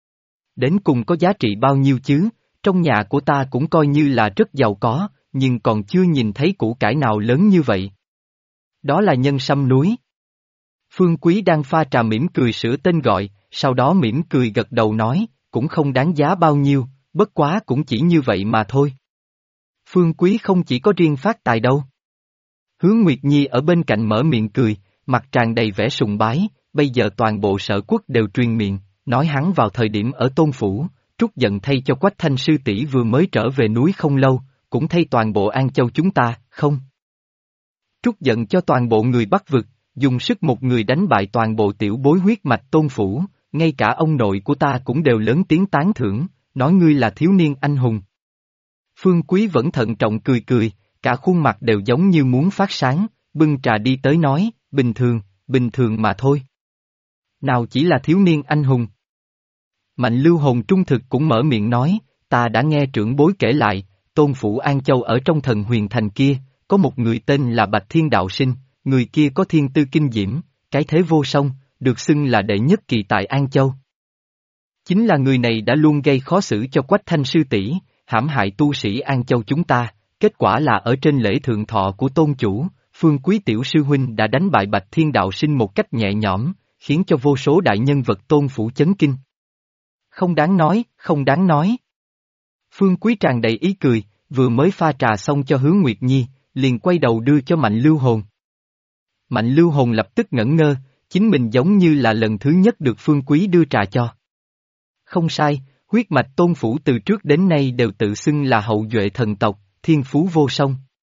Đến cùng có giá trị bao nhiêu chứ, trong nhà của ta cũng coi như là rất giàu có, nhưng còn chưa nhìn thấy củ cải nào lớn như vậy. Đó là nhân sâm núi. Phương Quý đang pha trà mỉm cười sửa tên gọi, sau đó mỉm cười gật đầu nói, cũng không đáng giá bao nhiêu, bất quá cũng chỉ như vậy mà thôi. Phương Quý không chỉ có riêng phát tài đâu. Hứa Nguyệt Nhi ở bên cạnh mở miệng cười, mặt tràn đầy vẻ sùng bái, bây giờ toàn bộ Sở Quốc đều truyền miệng, nói hắn vào thời điểm ở Tôn Phủ, trút giận thay cho Quách Thanh sư tỷ vừa mới trở về núi không lâu, cũng thay toàn bộ An Châu chúng ta, không? Trút giận cho toàn bộ người Bắc vực, dùng sức một người đánh bại toàn bộ tiểu bối huyết mạch Tôn Phủ, ngay cả ông nội của ta cũng đều lớn tiếng tán thưởng, nói ngươi là thiếu niên anh hùng. Phương Quý vẫn thận trọng cười cười, cả khuôn mặt đều giống như muốn phát sáng, bưng trà đi tới nói, bình thường mà thôi. Nào chỉ là thiếu niên anh hùng. Mạnh Lưu Hồn trung thực cũng mở miệng nói, ta đã nghe trưởng bối kể lại, Tôn Phủ An Châu ở trong Thần Huyền Thành kia, có một người tên là Bạch Thiên Đạo Sinh, người kia có thiên tư kinh diễm, cái thế vô song, được xưng là đệ nhất kỳ tại An Châu. Chính là người này đã luôn gây khó xử cho Quách Thanh sư tỷ, hãm hại tu sĩ An Châu chúng ta, kết quả là ở trên lễ thượng thọ của Tôn Chủ, Phương Quý tiểu sư huynh đã đánh bại Bạch Thiên Đạo Sinh một cách nhẹ nhõm, khiến cho vô số đại nhân vật Tôn Phủ chấn kinh. Không đáng nói, không đáng nói. Phương Quý tràn đầy ý cười, vừa mới pha trà xong cho Hứa Nguyệt Nhi, liền quay đầu đưa cho Mạnh Lưu Hồn. Mạnh Lưu Hồn lập tức ngẩn ngơ, chính mình giống như là lần thứ nhất được Phương Quý đưa trà cho. Không sai, huyết mạch Tôn Phủ từ trước đến nay đều tự xưng là hậu duệ thần tộc, thiên phú vô song.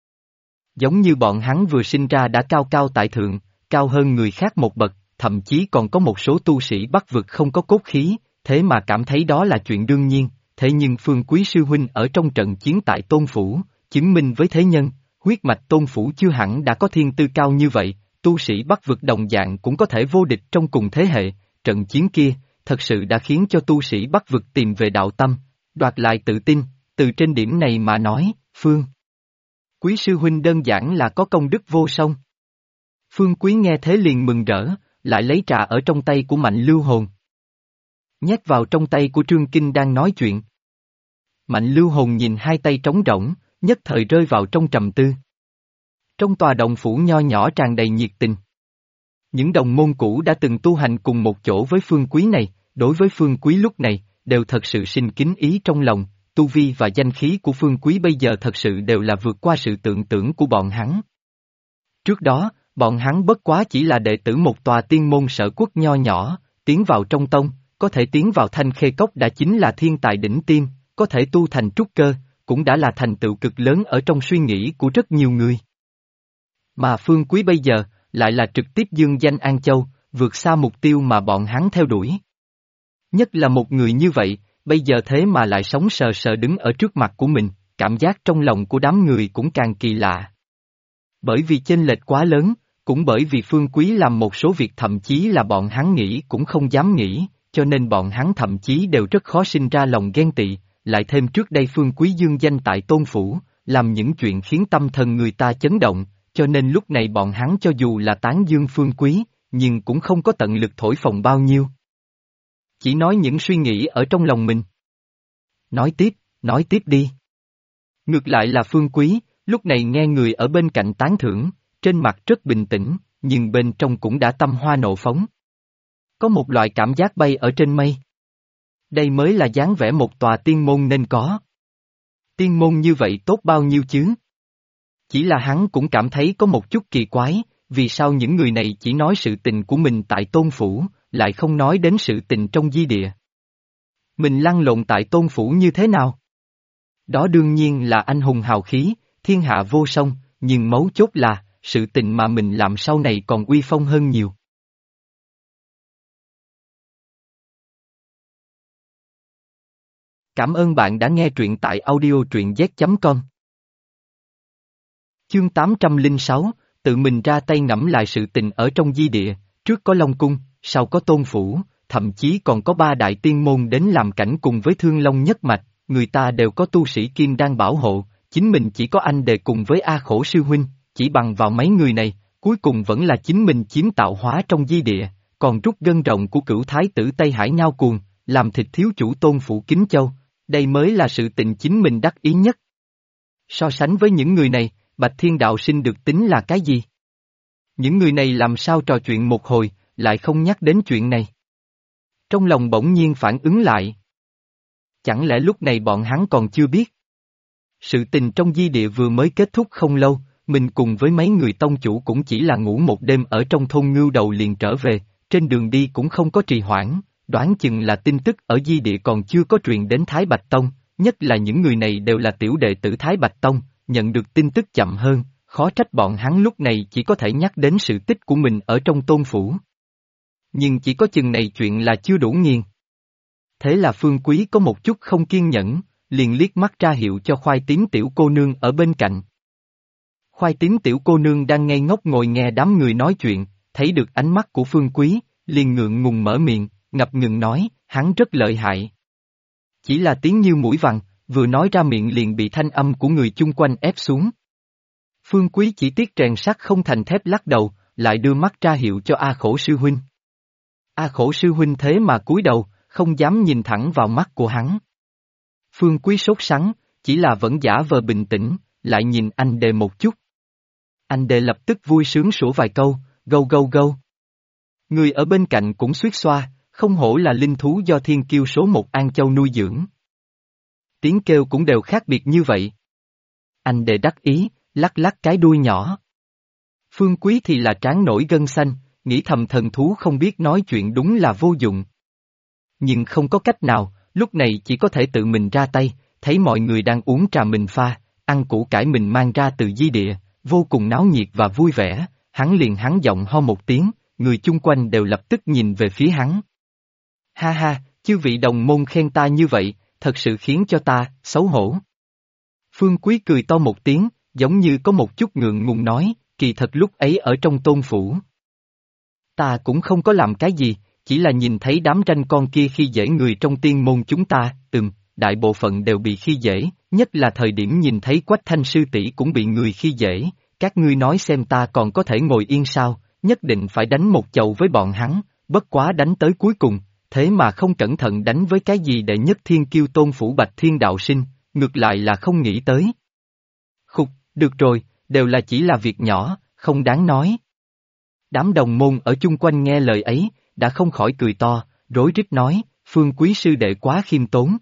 Giống như bọn hắn vừa sinh ra đã cao cao tại thượng, cao hơn người khác một bậc, thậm chí còn có một số tu sĩ Bắc vực không có cốt khí, thế mà cảm thấy đó là chuyện đương nhiên, thế nhưng Phương Quý sư huynh ở trong trận chiến tại Tôn Phủ, chứng minh với thế nhân, huyết mạch Tôn Phủ chưa hẳn đã có thiên tư cao như vậy, tu sĩ Bắc vực đồng dạng cũng có thể vô địch trong cùng thế hệ, trận chiến kia, thật sự đã khiến cho tu sĩ Bắc vực tìm về đạo tâm, đoạt lại tự tin, từ trên điểm này mà nói, Phương Quý sư huynh đơn giản là có công đức vô song. Phương Quý nghe thế liền mừng rỡ, lại lấy trà ở trong tay của Mạnh Lưu Hồn. Nhét vào trong tay của Trương Kinh đang nói chuyện. Mạnh Lưu Hồn nhìn hai tay trống rỗng, nhất thời rơi vào trong trầm tư. Trong tòa động phủ nho nhỏ tràn đầy nhiệt tình. Những đồng môn cũ đã từng tu hành cùng một chỗ với Phương Quý này, đối với Phương Quý lúc này, đều thật sự sinh kính ý trong lòng, tu vi và danh khí của Phương Quý bây giờ thật sự đều là vượt qua sự tưởng tượng của bọn hắn. Trước đó, bọn hắn bất quá chỉ là đệ tử một tòa tiên môn Sở Quốc nho nhỏ, tiến vào trong tông, có thể tiến vào Thanh Khê Cốc đã chính là thiên tài đỉnh tiêm, có thể tu thành trúc cơ, cũng đã là thành tựu cực lớn ở trong suy nghĩ của rất nhiều người. Mà Phương Quý bây giờ, lại là trực tiếp dương danh An Châu, vượt xa mục tiêu mà bọn hắn theo đuổi. Nhất là một người như vậy, bây giờ thế mà lại sống sờ sờ đứng ở trước mặt của mình, cảm giác trong lòng của đám người cũng càng kỳ lạ. Bởi vì chênh lệch quá lớn, cũng bởi vì Phương Quý làm một số việc thậm chí là bọn hắn nghĩ cũng không dám nghĩ, cho nên bọn hắn thậm chí đều rất khó sinh ra lòng ghen tị, lại thêm trước đây Phương Quý dương danh tại Tôn Phủ, làm những chuyện khiến tâm thần người ta chấn động, cho nên lúc này bọn hắn cho dù là tán dương Phương Quý, nhưng cũng không có tận lực thổi phồng bao nhiêu. Chỉ nói những suy nghĩ ở trong lòng mình. Nói tiếp đi. Ngược lại là Phương Quý, lúc này nghe người ở bên cạnh tán thưởng, trên mặt rất bình tĩnh, nhưng bên trong cũng đã tâm hoa nộ phóng. Có một loại cảm giác bay ở trên mây. Đây mới là dáng vẻ một tòa tiên môn nên có. Tiên môn như vậy tốt bao nhiêu chứ? Chỉ là hắn cũng cảm thấy có một chút kỳ quái, vì sao những người này chỉ nói sự tình của mình tại Tôn Phủ, lại không nói đến sự tình trong di địa. Mình lăn lộn tại Tôn Phủ như thế nào? Đó đương nhiên là anh hùng hào khí, thiên hạ vô song, nhưng mấu chốt là, sự tình mà mình làm sau này còn uy phong hơn nhiều. Cảm ơn bạn đã nghe truyện tại audio truyện z.com. Chương 806, tự mình ra tay ngẫm lại sự tình ở trong di địa, trước có Long Cung, sau có Tôn Phủ, thậm chí còn có 3 đại tiên môn đến làm cảnh cùng với Thương Long nhất mạch, người ta đều có tu sĩ kim đang bảo hộ, chính mình chỉ có anh đề cùng với A Khổ sư huynh, chỉ bằng vào mấy người này, cuối cùng vẫn là chính mình chiếm tạo hóa trong di địa, còn rút gân rộng của cửu thái tử Tây Hải Ngao Cuồng, làm thịt thiếu chủ Tôn Phủ Kính Châu, đây mới là sự tình chính mình đắc ý nhất. So sánh với những người này, Bạch Thiên Đạo Sinh được tính là cái gì? Những người này làm sao trò chuyện một hồi, lại không nhắc đến chuyện này. Trong lòng bỗng nhiên phản ứng lại. Chẳng lẽ lúc này bọn hắn còn chưa biết? Sự tình trong di địa vừa mới kết thúc không lâu, mình cùng với mấy người tông chủ cũng chỉ là ngủ một đêm ở trong thôn Ngưu Đầu liền trở về, trên đường đi cũng không có trì hoãn, đoán chừng là tin tức ở di địa còn chưa có truyền đến Thái Bạch Tông, nhất là những người này đều là tiểu đệ tử Thái Bạch Tông, nhận được tin tức chậm hơn, khó trách bọn hắn lúc này chỉ có thể nhắc đến sự tích của mình ở trong Tôn Phủ. Nhưng chỉ có chừng này chuyện là chưa đủ nghiền. Thế là Phương Quý có một chút không kiên nhẫn, liền liếc mắt ra hiệu cho Khoai Tím tiểu cô nương ở bên cạnh. Khoai Tím tiểu cô nương đang ngây ngốc ngồi nghe đám người nói chuyện, thấy được ánh mắt của Phương Quý, liền ngượng ngùng mở miệng, ngập ngừng nói, hắn rất lợi hại. Chỉ là tiếng như mũi vằn, vừa nói ra miệng liền bị thanh âm của người chung quanh ép xuống. Phương Quý chỉ tiếc rèn sắt không thành thép lắc đầu, lại đưa mắt ra hiệu cho A Khổ sư huynh. A Khổ sư huynh thế mà cúi đầu, không dám nhìn thẳng vào mắt của hắn. Phương Quý sốt sắng, chỉ là vẫn giả vờ bình tĩnh, lại nhìn anh đề một chút. Anh đề lập tức vui sướng sủa vài câu, gâu gâu gâu. Người ở bên cạnh cũng suýt xoa, không hổ là linh thú do thiên kiêu số 1 An Châu nuôi dưỡng. Tiếng kêu cũng đều khác biệt như vậy. Anh đề đắc ý, lắc lắc cái đuôi nhỏ. Phương Quý thì là trán nổi gân xanh, nghĩ thầm thần thú không biết nói chuyện đúng là vô dụng. Nhưng không có cách nào, lúc này chỉ có thể tự mình ra tay, thấy mọi người đang uống trà mình pha, ăn củ cải mình mang ra từ di địa, vô cùng náo nhiệt và vui vẻ, hắn giọng ho một tiếng, người chung quanh đều lập tức nhìn về phía hắn. Ha ha, chư vị đồng môn khen ta như vậy, thật sự khiến cho ta xấu hổ. Phương Quý cười to một tiếng, giống như có một chút ngượng ngùng nói, kỳ thật lúc ấy ở trong Tôn Phủ. Ta cũng không có làm cái gì, chỉ là nhìn thấy đám ranh con kia khi dễ người trong tiên môn chúng ta, đại bộ phận đều bị khi dễ, nhất là thời điểm nhìn thấy Quách Thanh sư tỷ cũng bị người khi dễ, các ngươi nói xem ta còn có thể ngồi yên sao, nhất định phải đánh một chầu với bọn hắn, bất quá đánh tới cuối cùng, thế mà không cẩn thận đánh với cái gì đệ nhất thiên kiêu Tôn Phủ Bạch Thiên Đạo Sinh, ngược lại là không nghĩ tới. Khục, được rồi, đều là chỉ là việc nhỏ, không đáng nói. Đám đồng môn ở chung quanh nghe lời ấy, đã không khỏi cười to, rối rít nói, Phương Quý sư đệ quá khiêm tốn.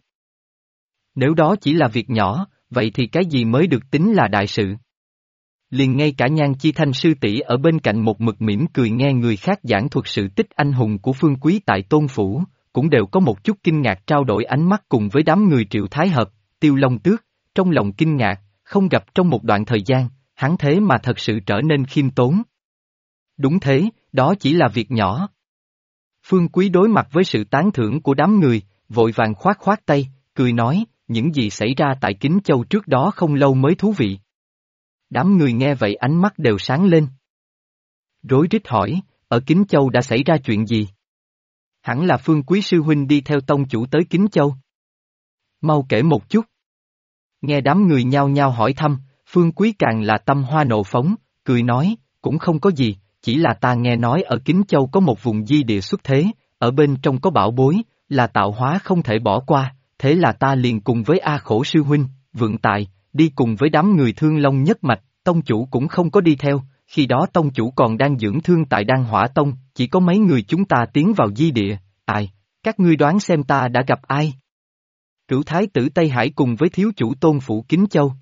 Nếu đó chỉ là việc nhỏ, vậy thì cái gì mới được tính là đại sự? Liền ngay cả Nhan Chi Thanh sư tỷ ở bên cạnh một mực mỉm cười nghe người khác giảng thuật sự tích anh hùng của Phương Quý tại Tôn Phủ, cũng đều có một chút kinh ngạc trao đổi ánh mắt cùng với đám người Triệu Thái Hợp, Tiêu Long Tước, trong lòng kinh ngạc, không gặp trong một đoạn thời gian, hắn thế mà thật sự trở nên khiêm tốn. Đúng thế, đó chỉ là việc nhỏ. Phương Quý đối mặt với sự tán thưởng của đám người, vội vàng khoát khoát tay, cười nói, những gì xảy ra tại Kính Châu trước đó không lâu mới thú vị. Đám người nghe vậy ánh mắt đều sáng lên. Rối rít hỏi, ở Kính Châu đã xảy ra chuyện gì? Hẳn là Phương Quý sư huynh đi theo tông chủ tới Kính Châu. Mau kể một chút. Nghe đám người nhao nhao hỏi thăm, Phương Quý càng là tâm hoa nộ phóng, cười nói, cũng không có gì, chỉ là ta nghe nói ở Kính Châu có một vùng di địa xuất thế, ở bên trong có bảo bối, là tạo hóa không thể bỏ qua, thế là ta liền cùng với A Khổ sư huynh, Vượng Tài, đi cùng với đám người Thương Long nhất mạch, tông chủ cũng không có đi theo, khi đó tông chủ còn đang dưỡng thương tại Đan Hỏa Tông, chỉ có mấy người chúng ta tiến vào di địa, ai, các ngươi đoán xem ta đã gặp ai? Cửu Thái tử Tây Hải cùng với thiếu chủ Tôn Phủ Kính Châu.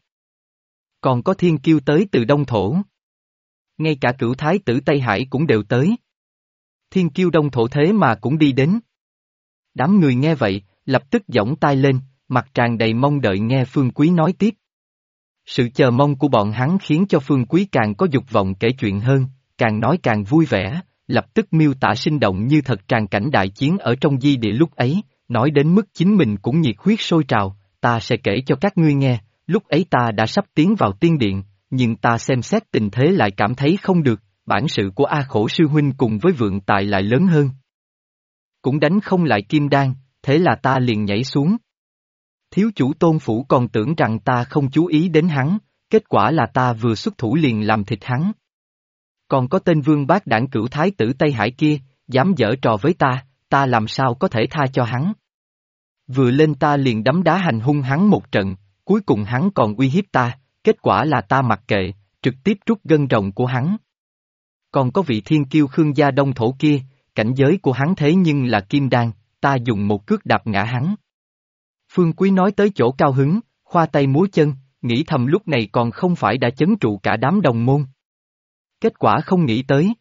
Còn có thiên kiêu tới từ Đông Thổ. Ngay cả Cửu Thái tử Tây Hải cũng đều tới. Thiên kiêu Đông Thổ thế mà cũng đi đến. Đám người nghe vậy, lập tức giỏng tai lên, mặt tràn đầy mong đợi nghe Phương Quý nói tiếp. Sự chờ mong của bọn hắn khiến cho Phương Quý càng có dục vọng kể chuyện hơn, càng nói càng vui vẻ, lập tức miêu tả sinh động như thật tràng cảnh đại chiến ở trong di địa lúc ấy, nói đến mức chính mình cũng nhiệt huyết sôi trào, ta sẽ kể cho các ngươi nghe, lúc ấy ta đã sắp tiến vào tiên điện, nhưng ta xem xét tình thế lại cảm thấy không được, bản sự của A Khổ sư huynh cùng với vượng tài lại lớn hơn. Cũng đánh không lại kim đan, thế là ta liền nhảy xuống. Thiếu chủ Tôn Phủ còn tưởng rằng ta không chú ý đến hắn, kết quả là ta vừa xuất thủ liền làm thịt hắn. Còn có tên vương bác đảng cửu thái tử Tây Hải kia, dám giở trò với ta làm sao có thể tha cho hắn. Vừa lên ta liền đấm đá hành hung hắn một trận, cuối cùng hắn còn uy hiếp ta, kết quả là ta mặc kệ, trực tiếp rút gân rồng của hắn. Còn có vị thiên kiêu Khương gia Đông Thổ kia, cảnh giới của hắn thế nhưng là kim đan, ta dùng một cước đạp ngã hắn. Phương Quý nói tới chỗ cao hứng, khoa tay múa chân, nghĩ thầm lúc này còn không phải đã chấn trụ cả đám đồng môn. Kết quả không nghĩ tới.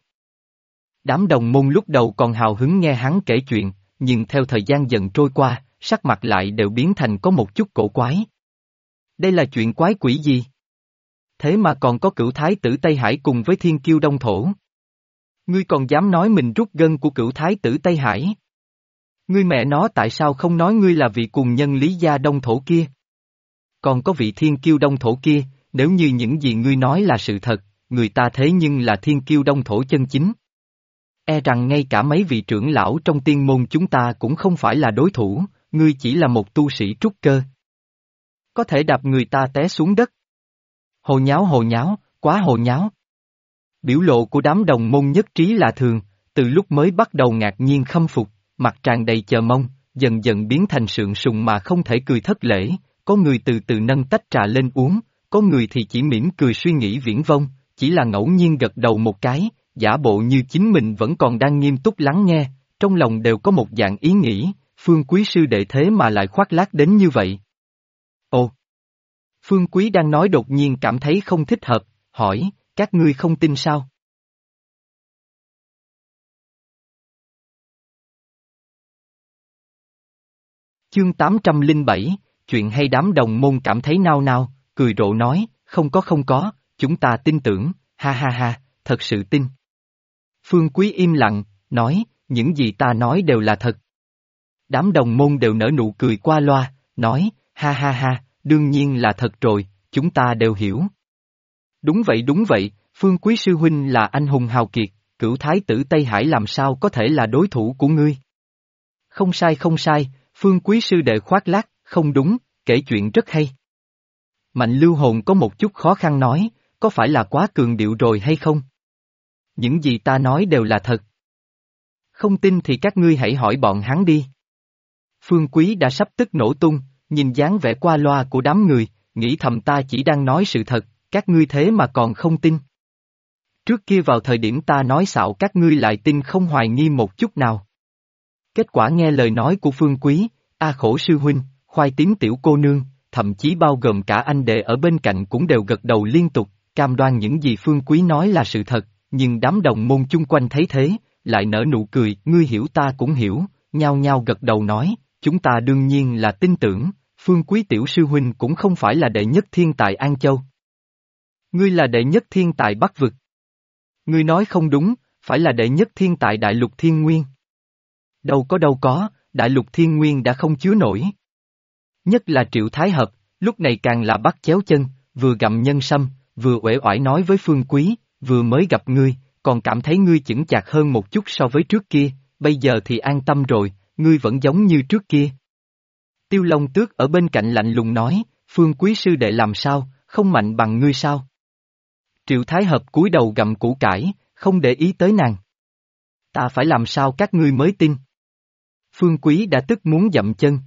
Đám đồng môn lúc đầu còn hào hứng nghe hắn kể chuyện, nhưng theo thời gian dần trôi qua, sắc mặt lại đều biến thành có một chút cổ quái. Đây là chuyện quái quỷ gì? Thế mà còn có cửu thái tử Tây Hải cùng với thiên kiêu Đông Thổ. Ngươi còn dám nói mình rút gân của cửu thái tử Tây Hải? Ngươi mẹ nó tại sao không nói ngươi là vị cùng nhân Lý gia Đông Thổ kia? Còn có vị thiên kiêu Đông Thổ kia, nếu như những gì ngươi nói là sự thật, người ta thế nhưng là thiên kiêu Đông Thổ chân chính. E rằng ngay cả mấy vị trưởng lão trong tiên môn chúng ta cũng không phải là đối thủ, ngươi chỉ là một tu sĩ trúc cơ. Có thể đạp người ta té xuống đất. Hồ nháo, quá hồ nháo. Biểu lộ của đám đồng môn nhất trí là thường, từ lúc mới bắt đầu ngạc nhiên khâm phục, mặt tràn đầy chờ mong, dần dần biến thành sượng sùng mà không thể cười thất lễ, có người từ từ nâng tách trà lên uống, có người thì chỉ mỉm cười suy nghĩ viển vông, chỉ là ngẫu nhiên gật đầu một cái, giả bộ như chính mình vẫn còn đang nghiêm túc lắng nghe, trong lòng đều có một dạng ý nghĩ, Phương Quý sư đệ thế mà lại khoác lác đến như vậy. Ồ! Phương Quý đang nói đột nhiên cảm thấy không thích hợp, hỏi, các ngươi không tin sao? Chương 807, chuyện hay đám đồng môn cảm thấy nao nao, cười rộ nói, không có, chúng ta tin tưởng, ha ha ha, thật sự tin. Phương Quý im lặng, nói, những gì ta nói đều là thật. Đám đồng môn đều nở nụ cười qua loa, nói, ha ha ha, đương nhiên là thật rồi, chúng ta đều hiểu. Đúng vậy, Phương Quý sư huynh là anh hùng hào kiệt, cửu thái tử Tây Hải làm sao có thể là đối thủ của ngươi. Không sai, Phương Quý sư đệ khoác lác, không đúng, kể chuyện rất hay. Mạnh Lưu Hồn có một chút khó khăn nói, có phải là quá cường điệu rồi hay không? Những gì ta nói đều là thật. Không tin thì các ngươi hãy hỏi bọn hắn đi. Phương Quý đã sắp tức nổ tung, nhìn dáng vẻ qua loa của đám người, nghĩ thầm ta chỉ đang nói sự thật, các ngươi thế mà còn không tin. Trước kia vào thời điểm ta nói xạo các ngươi lại tin không hoài nghi một chút nào. Kết quả nghe lời nói của Phương Quý, A Khổ sư huynh, khoai tím tiểu cô nương, thậm chí bao gồm cả anh đệ ở bên cạnh cũng đều gật đầu liên tục, cam đoan những gì Phương Quý nói là sự thật, nhưng đám đồng môn chung quanh thấy thế, lại nở nụ cười, ngươi hiểu ta cũng hiểu, nhao nhao gật đầu nói, chúng ta đương nhiên là tin tưởng, Phương Quý tiểu sư huynh cũng không phải là đệ nhất thiên tài An Châu. Ngươi là đệ nhất thiên tài Bắc Vực. Ngươi nói không đúng, phải là đệ nhất thiên tài Đại Lục Thiên Nguyên. Đâu có, Đại Lục Thiên Nguyên đã không chứa nổi. Nhất là Triệu Thái Hợp, lúc này càng là bắt chéo chân, vừa gặm nhân sâm, vừa uể oải nói với Phương Quý, vừa mới gặp ngươi, còn cảm thấy ngươi chững chạc hơn một chút so với trước kia, bây giờ thì an tâm rồi, ngươi vẫn giống như trước kia. Tiêu Long Tước ở bên cạnh lạnh lùng nói, Phương Quý sư đệ làm sao, không mạnh bằng ngươi sao? Triệu Thái Hợp cúi đầu gặm củ cải, không để ý tới nàng. Ta phải làm sao các ngươi mới tin? Phương Quý đã tức muốn dậm chân.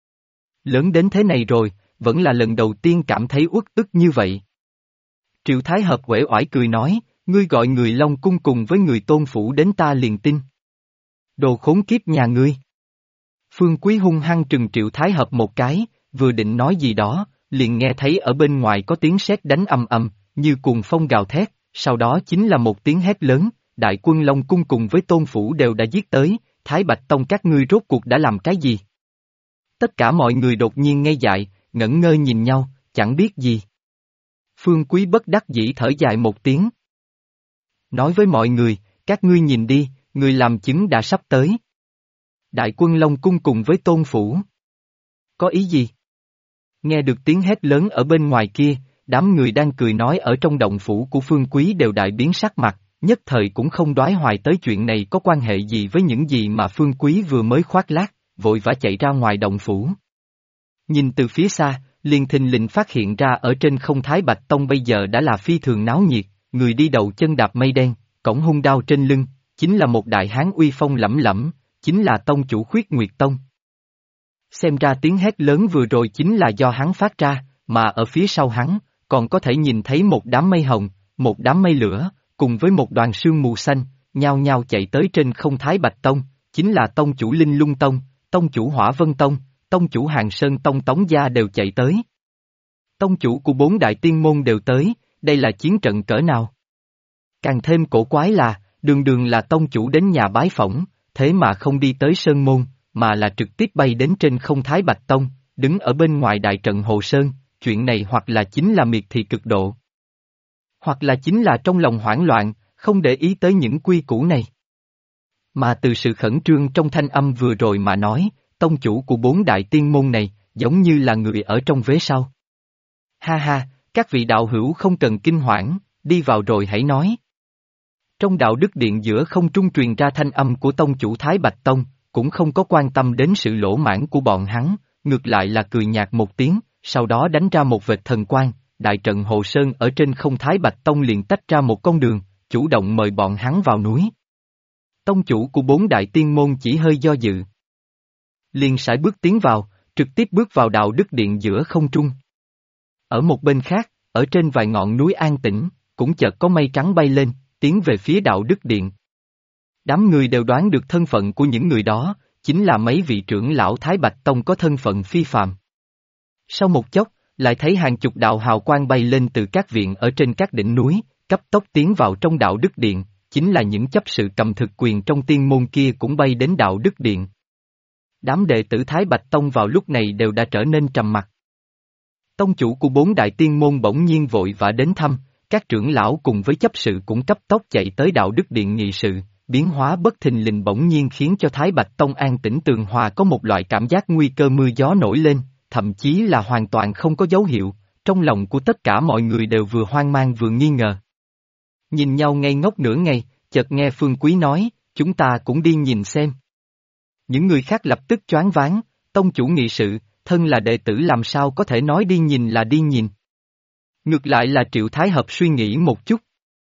Lớn đến thế này rồi, vẫn là lần đầu tiên cảm thấy uất ức như vậy. Triệu Thái Hợp uể oải cười nói, ngươi gọi người Long Cung cùng với người Tôn Phủ đến ta liền tin. Đồ khốn kiếp nhà ngươi. Phương Quý hung hăng trừng Triệu Thái Hợp một cái, vừa định nói gì đó, liền nghe thấy ở bên ngoài có tiếng sét đánh ầm ầm, như cuồng phong gào thét, sau đó chính là một tiếng hét lớn, đại quân Long Cung cùng với Tôn Phủ đều đã giết tới, Thái Bạch Tông các ngươi rốt cuộc đã làm cái gì? Tất cả mọi người đột nhiên ngây dại, ngẩn ngơ nhìn nhau, chẳng biết gì. Phương Quý bất đắc dĩ thở dài một tiếng. Nói với mọi người, các ngươi nhìn đi, người làm chứng đã sắp tới. Đại quân Long Cung cùng với Tôn Phủ. Có ý gì? Nghe được tiếng hét lớn ở bên ngoài kia, đám người đang cười nói ở trong động phủ của Phương Quý đều đại biến sắc mặt, nhất thời cũng không đoái hoài tới chuyện này có quan hệ gì với những gì mà Phương Quý vừa mới khoác lác, vội vã chạy ra ngoài động phủ. Nhìn từ phía xa, liền thình lình phát hiện ra ở trên không Thái Bạch Tông bây giờ đã là phi thường náo nhiệt, người đi đầu chân đạp mây đen, cõng hung đao trên lưng, chính là một đại hán uy phong lẫm lẫm, chính là tông chủ Khuyết Nguyệt Tông. Xem ra tiếng hét lớn vừa rồi chính là do hắn phát ra, mà ở phía sau hắn, còn có thể nhìn thấy một đám mây hồng, một đám mây lửa, cùng với một đoàn sương mù xanh, nhao nhao chạy tới trên không Thái Bạch Tông, chính là tông chủ Linh Lung Tông, tông chủ Hỏa Vân Tông, tông chủ Hàng Sơn Tông Tống Gia đều chạy tới. Tông chủ của 4 đại tiên môn đều tới, đây là chiến trận cỡ nào? Càng thêm cổ quái là, đường đường là tông chủ đến nhà bái phỏng, thế mà không đi tới Sơn Môn, mà là trực tiếp bay đến trên không Thái Bạch Tông, đứng ở bên ngoài đại trận Hồ Sơn, chuyện này hoặc là chính là miệt thị cực độ. Hoặc là chính là trong lòng hoảng loạn, không để ý tới những quy củ này. Mà từ sự khẩn trương trong thanh âm vừa rồi mà nói, tông chủ của 4 đại tiên môn này, giống như là người ở trong vế sau. Ha ha, các vị đạo hữu không cần kinh hoảng, đi vào rồi hãy nói. Trong đạo đức điện giữa không trung truyền ra thanh âm của tông chủ Thái Bạch Tông, cũng không có quan tâm đến sự lỗ mãn của bọn hắn, ngược lại là cười nhạt một tiếng, sau đó đánh ra một vệt thần quang, đại trận Hồ Sơn ở trên không Thái Bạch Tông liền tách ra một con đường, chủ động mời bọn hắn vào núi. Tông chủ của 4 đại tiên môn chỉ hơi do dự. Liền sải bước tiến vào, trực tiếp bước vào đạo đức điện giữa không trung. Ở một bên khác, ở trên vài ngọn núi an tĩnh, cũng chợt có mây trắng bay lên, tiến về phía đạo đức điện. Đám người đều đoán được thân phận của những người đó, chính là mấy vị trưởng lão Thái Bạch Tông có thân phận phi phàm. Sau một chốc, lại thấy hàng chục đạo hào quang bay lên từ các viện ở trên các đỉnh núi, cấp tốc tiến vào trong đạo đức điện, chính là những chấp sự cầm thực quyền trong tiên môn kia cũng bay đến đạo đức điện. Đám đệ tử Thái Bạch Tông vào lúc này đều đã trở nên trầm mặc. Tông chủ của 4 đại tiên môn bỗng nhiên vội vã đến thăm, các trưởng lão cùng với chấp sự cũng cấp tốc chạy tới đạo đức điện nghị sự, biến hóa bất thình lình bỗng nhiên khiến cho Thái Bạch Tông an tĩnh tường hòa có một loại cảm giác nguy cơ mưa gió nổi lên, thậm chí là hoàn toàn không có dấu hiệu, trong lòng của tất cả mọi người đều vừa hoang mang vừa nghi ngờ. Nhìn nhau ngây ngốc nửa ngày, chợt nghe Phương Quý nói, chúng ta cũng đi nhìn xem. Những người khác lập tức choáng váng, tông chủ nghị sự, thân là đệ tử làm sao có thể nói đi nhìn là đi nhìn. Ngược lại là Triệu Thái Hợp suy nghĩ một chút.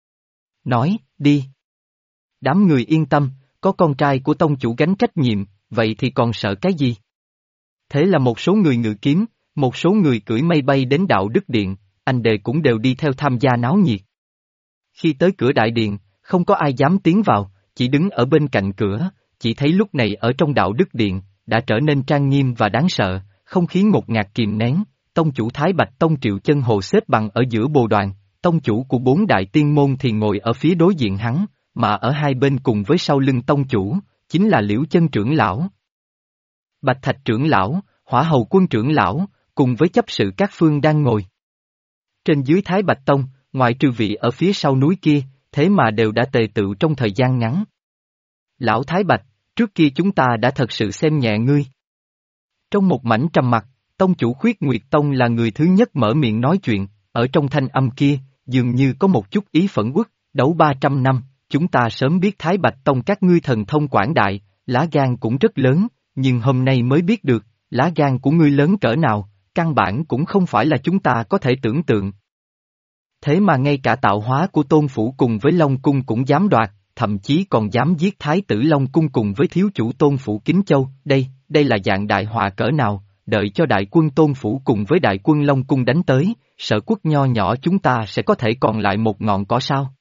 Nói, đi. Đám người yên tâm, có con trai của tông chủ gánh trách nhiệm, vậy thì còn sợ cái gì? Thế là một số người ngự kiếm, một số người cưỡi mây bay đến đạo đức điện, anh đệ cũng đều đi theo tham gia náo nhiệt. Khi tới cửa đại điện, không có ai dám tiến vào, chỉ đứng ở bên cạnh cửa, chỉ thấy lúc này ở trong đạo đức điện, đã trở nên trang nghiêm và đáng sợ, không khí ngột ngạt kìm nén, tông chủ Thái Bạch Tông Triệu Chân Hồ xếp bằng ở giữa bồ đoàn, tông chủ của 4 đại tiên môn thì ngồi ở phía đối diện hắn, mà ở hai bên cùng với sau lưng tông chủ, chính là Liễu Chân trưởng lão, Bạch Thạch trưởng lão, Hỏa Hầu Quân trưởng lão, cùng với chấp sự các phương đang ngồi. Trên dưới Thái Bạch Tông, ngoại trừ vị ở phía sau núi kia, thế mà đều đã tề tựu trong thời gian ngắn. Lão Thái Bạch, trước kia chúng ta đã thật sự xem nhẹ ngươi. Trong một mảnh trầm mặc, tông chủ Khuyết Nguyệt Tông là người thứ nhất mở miệng nói chuyện, ở trong thanh âm kia, dường như có một chút ý phẫn uất, đấu 300 năm, chúng ta sớm biết Thái Bạch Tông các ngươi thần thông quảng đại, lá gan cũng rất lớn, nhưng hôm nay mới biết được, lá gan của ngươi lớn cỡ nào, căn bản cũng không phải là chúng ta có thể tưởng tượng. Thế mà ngay cả tạo hóa của Tôn Phủ cùng với Long Cung cũng dám đoạt, thậm chí còn dám giết Thái tử Long Cung cùng với thiếu chủ Tôn Phủ Kính Châu, đây là dạng đại họa cỡ nào, đợi cho đại quân Tôn Phủ cùng với đại quân Long Cung đánh tới, Sở Quốc nho nhỏ chúng ta sẽ có thể còn lại một ngọn cỏ sao?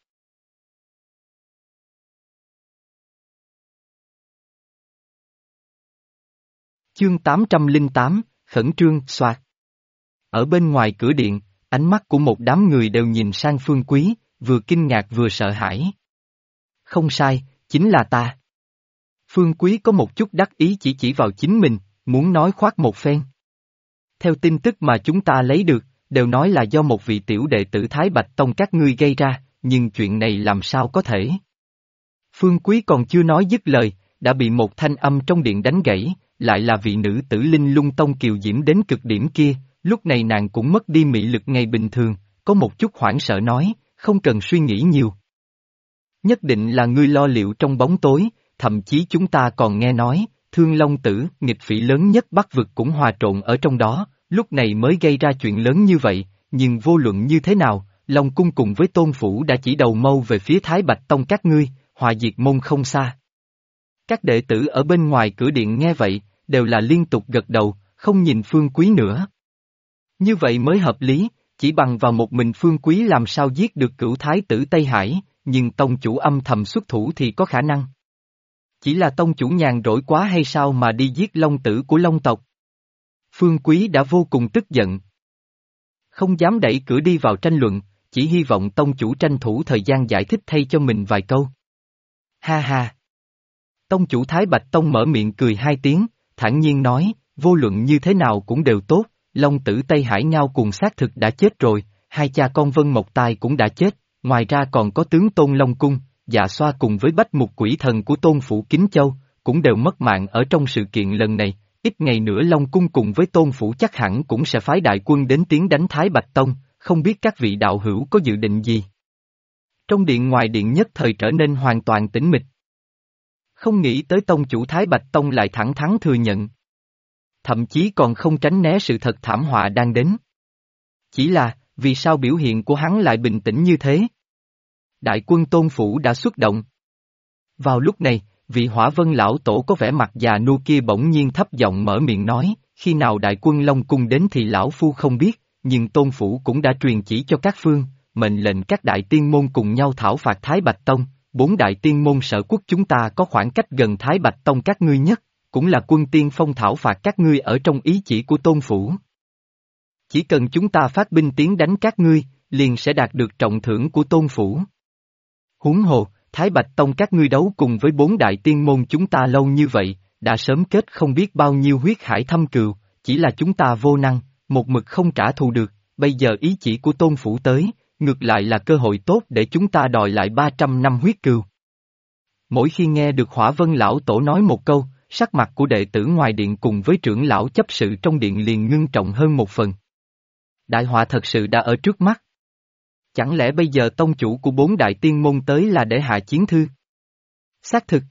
Chương 808, Khẩn trương, soạt. Ở bên ngoài cửa điện, ánh mắt của một đám người đều nhìn sang Phương Quý, vừa kinh ngạc vừa sợ hãi. Không sai, chính là ta. Phương Quý có một chút đắc ý chỉ vào chính mình, muốn nói khoác một phen. Theo tin tức mà chúng ta lấy được, đều nói là do một vị tiểu đệ tử Thái Bạch Tông các ngươi gây ra, nhưng chuyện này làm sao có thể? Phương Quý còn chưa nói dứt lời, đã bị một thanh âm trong điện đánh gãy, lại là vị nữ tử Linh Lung Tông kiều diễm đến cực điểm kia, lúc này nàng cũng mất đi mị lực ngày bình thường, có một chút hoảng sợ nói, không cần suy nghĩ nhiều. Nhất định là ngươi lo liệu trong bóng tối, thậm chí chúng ta còn nghe nói, Thương Long Tử, nghịch phỉ lớn nhất Bắc vực cũng hòa trộn ở trong đó, lúc này mới gây ra chuyện lớn như vậy, nhưng vô luận như thế nào, Long Cung cùng với Tôn Phủ đã chỉ đầu mâu về phía Thái Bạch Tông các ngươi, hòa diệt môn không xa. Các đệ tử ở bên ngoài cửa điện nghe vậy, đều là liên tục gật đầu, không nhìn Phương Quý nữa. Như vậy mới hợp lý, chỉ bằng vào một mình Phương Quý làm sao giết được cửu thái tử Tây Hải, nhưng tông chủ âm thầm xuất thủ thì có khả năng. Chỉ là tông chủ nhàn rỗi quá hay sao mà đi giết long tử của long tộc. Phương Quý đã vô cùng tức giận. Không dám đẩy cửa đi vào tranh luận, chỉ hy vọng tông chủ tranh thủ thời gian giải thích thay cho mình vài câu. Ha ha! Tông chủ Thái Bạch Tông mở miệng cười hai tiếng, thản nhiên nói, vô luận như thế nào cũng đều tốt, long tử Tây Hải Ngao cùng xác thực đã chết rồi, hai cha con Vân Mộc Tai cũng đã chết, ngoài ra còn có tướng Tôn Long Cung, Dạ Xoa cùng với Bách Mục Quỷ Thần của Tôn Phủ Kính Châu, cũng đều mất mạng ở trong sự kiện lần này, ít ngày nữa Long Cung cùng với Tôn Phủ chắc hẳn cũng sẽ phái đại quân đến tiến đánh Thái Bạch Tông, không biết các vị đạo hữu có dự định gì. Trong điện ngoài điện nhất thời trở nên hoàn toàn tĩnh mịch. Không nghĩ tới tông chủ Thái Bạch Tông lại thẳng thắn thừa nhận. Thậm chí còn không tránh né sự thật thảm họa đang đến. Chỉ là, vì sao biểu hiện của hắn lại bình tĩnh như thế? Đại quân Tôn Phủ đã xuất động. Vào lúc này, vị Hỏa Vân lão tổ có vẻ mặt già nua kia bỗng nhiên thấp giọng mở miệng nói, khi nào đại quân Long Cung đến thì lão phu không biết, nhưng Tôn Phủ cũng đã truyền chỉ cho các phương, mệnh lệnh các đại tiên môn cùng nhau thảo phạt Thái Bạch Tông, 4 đại tiên môn sở quốc chúng ta có khoảng cách gần Thái Bạch Tông các ngươi nhất, cũng là quân tiên phong thảo phạt các ngươi ở trong ý chỉ của Tôn Phủ. Chỉ cần chúng ta phát binh tiến đánh các ngươi, liền sẽ đạt được trọng thưởng của Tôn Phủ. Huống hồ, Thái Bạch Tông các ngươi đấu cùng với 4 đại tiên môn chúng ta lâu như vậy, đã sớm kết không biết bao nhiêu huyết hải thâm cừu, chỉ là chúng ta vô năng, một mực không trả thù được, bây giờ ý chỉ của Tôn Phủ tới, ngược lại là cơ hội tốt để chúng ta đòi lại 300 năm huyết cừu. Mỗi khi nghe được Hỏa Vân lão tổ nói một câu, sắc mặt của đệ tử ngoài điện cùng với trưởng lão chấp sự trong điện liền ngưng trọng hơn một phần. Đại họa thật sự đã ở trước mắt. Chẳng lẽ bây giờ tông chủ của 4 đại tiên môn tới là để hạ chiến thư? Xác thực.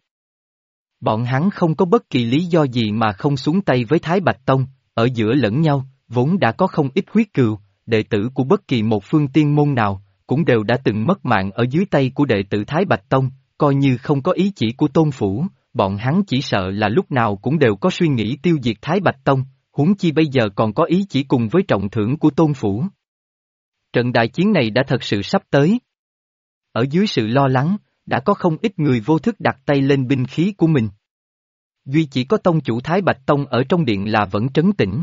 Bọn hắn không có bất kỳ lý do gì mà không xuống tay với Thái Bạch Tông, ở giữa lẫn nhau, vốn đã có không ít huyết cừu, đệ tử của bất kỳ một phương tiên môn nào, cũng đều đã từng mất mạng ở dưới tay của đệ tử Thái Bạch Tông, coi như không có ý chỉ của Tôn Phủ, bọn hắn chỉ sợ là lúc nào cũng đều có suy nghĩ tiêu diệt Thái Bạch Tông, huống chi bây giờ còn có ý chỉ cùng với trọng thưởng của Tôn Phủ. Trận đại chiến này đã thật sự sắp tới. Ở dưới sự lo lắng, đã có không ít người vô thức đặt tay lên binh khí của mình. Duy chỉ có tông chủ Thái Bạch Tông ở trong điện là vẫn trấn tĩnh.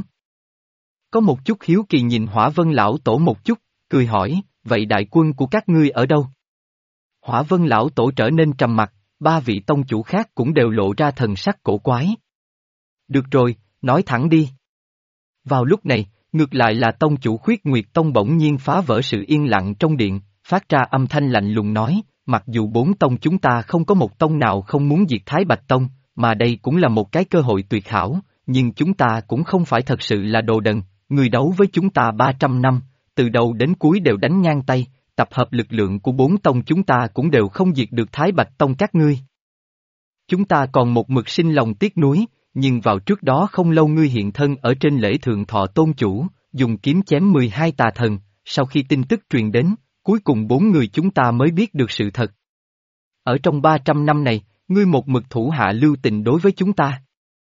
Có một chút hiếu kỳ nhìn Hỏa Vân lão tổ một chút, cười hỏi, vậy đại quân của các ngươi ở đâu? Hỏa Vân lão tổ trở nên trầm mặc, 3 vị tông chủ khác cũng đều lộ ra thần sắc cổ quái. Được rồi, nói thẳng đi. Vào lúc này, ngược lại là tông chủ Khuyết Nguyệt Tông bỗng nhiên phá vỡ sự yên lặng trong điện, phát ra âm thanh lạnh lùng nói, mặc dù 4 tông chúng ta không có một tông nào không muốn diệt Thái Bạch Tông, mà đây cũng là một cái cơ hội tuyệt hảo, nhưng chúng ta cũng không phải thật sự là đồ đần, người đấu với chúng ta 300 năm, từ đầu đến cuối đều đánh ngang tay, tập hợp lực lượng của 4 tông chúng ta cũng đều không diệt được Thái Bạch Tông các ngươi. Chúng ta còn một mực sinh lòng tiếc nuối, nhưng vào trước đó không lâu ngươi hiện thân ở trên lễ thượng thọ tôn chủ, dùng kiếm chém 12 tà thần, sau khi tin tức truyền đến, cuối cùng 4 người chúng ta mới biết được sự thật. Ở trong 300 năm này, ngươi một mực thủ hạ lưu tình đối với chúng ta.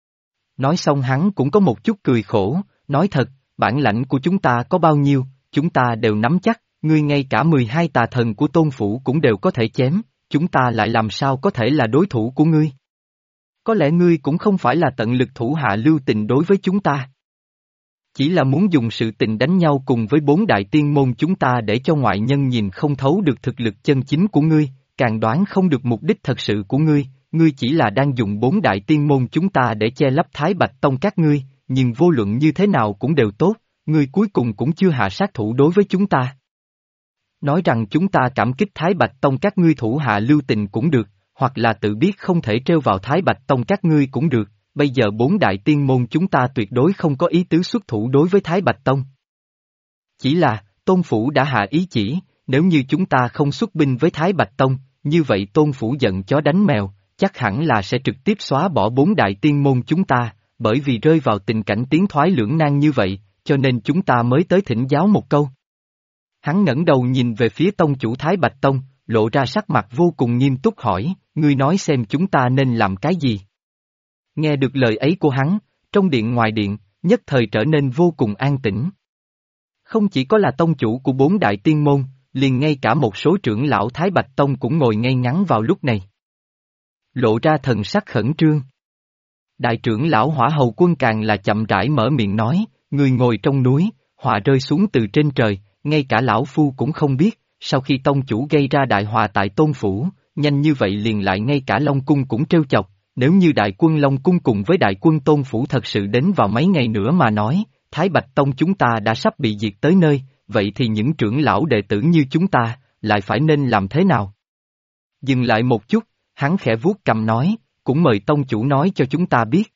Nói xong hắn cũng có một chút cười khổ, nói thật, bản lãnh của chúng ta có bao nhiêu, chúng ta đều nắm chắc, ngươi ngay cả 12 tà thần của Tôn Phủ cũng đều có thể chém, chúng ta lại làm sao có thể là đối thủ của ngươi. Có lẽ ngươi cũng không phải là tận lực thủ hạ lưu tình đối với chúng ta. Chỉ là muốn dùng sự tình đánh nhau cùng với 4 đại tiên môn chúng ta để cho ngoại nhân nhìn không thấu được thực lực chân chính của ngươi, càng đoán không được mục đích thật sự của ngươi, ngươi chỉ là đang dùng 4 đại tiên môn chúng ta để che lấp Thái Bạch Tông các ngươi, nhưng vô luận như thế nào cũng đều tốt, ngươi cuối cùng cũng chưa hạ sát thủ đối với chúng ta. Nói rằng chúng ta cảm kích Thái Bạch Tông các ngươi thủ hạ lưu tình cũng được, hoặc là tự biết không thể trêu vào Thái Bạch Tông các ngươi cũng được, bây giờ bốn đại tiên môn chúng ta tuyệt đối không có ý tứ xuất thủ đối với Thái Bạch Tông. Chỉ là, Tôn Phủ đã hạ ý chỉ, nếu như chúng ta không xuất binh với Thái Bạch Tông, như vậy Tôn Phủ giận chó đánh mèo, chắc hẳn là sẽ trực tiếp xóa bỏ bốn đại tiên môn chúng ta, bởi vì rơi vào tình cảnh tiến thoái lưỡng nan như vậy, cho nên chúng ta mới tới thỉnh giáo một câu. Hắn ngẩng đầu nhìn về phía tông chủ Thái Bạch Tông, lộ ra sắc mặt vô cùng nghiêm túc hỏi, ngươi nói xem chúng ta nên làm cái gì? Nghe được lời ấy của hắn, trong điện ngoài điện, nhất thời trở nên vô cùng an tĩnh. Không chỉ có là tông chủ của bốn đại tiên môn, liền ngay cả một số trưởng lão Thái Bạch Tông cũng ngồi ngay ngắn vào lúc này. Lộ ra thần sắc khẩn trương. Đại trưởng lão Hỏa Hầu Quân càng là chậm rãi mở miệng nói, người ngồi trong núi, họa rơi xuống từ trên trời, ngay cả lão phu cũng không biết, sau khi tông chủ gây ra đại họa tại Tôn Phủ, nhanh như vậy liền lại ngay cả Long Cung cũng trêu chọc, nếu như đại quân Long Cung cùng với đại quân Tôn Phủ thật sự đến vào mấy ngày nữa mà nói, Thái Bạch Tông chúng ta đã sắp bị diệt tới nơi, vậy thì những trưởng lão đệ tử như chúng ta, lại phải nên làm thế nào? Dừng lại một chút, hắn khẽ vuốt cằm nói, cũng mời tông chủ nói cho chúng ta biết.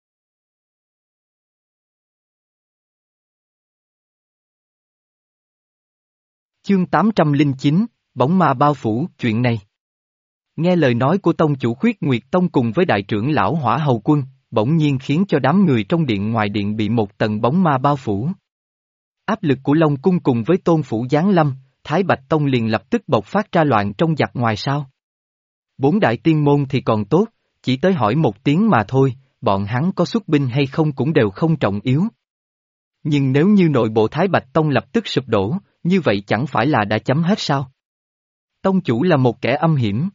Chương 809, Bóng ma bao phủ, chuyện này. Nghe lời nói của tông chủ Khuyết Nguyệt Tông cùng với đại trưởng lão Hỏa Hầu Quân, bỗng nhiên khiến cho đám người trong điện ngoài điện bị một tầng bóng ma bao phủ. Áp lực của Long Cung cùng với Tôn Phủ giáng lâm, Thái Bạch Tông liền lập tức bộc phát ra loạn trong giặc ngoài sao. Bốn đại tiên môn thì còn tốt, chỉ tới hỏi một tiếng mà thôi, bọn hắn có xuất binh hay không cũng đều không trọng yếu. Nhưng nếu như nội bộ Thái Bạch Tông lập tức sụp đổ, như vậy chẳng phải là đã chấm hết sao? Tông chủ là một kẻ âm hiểm.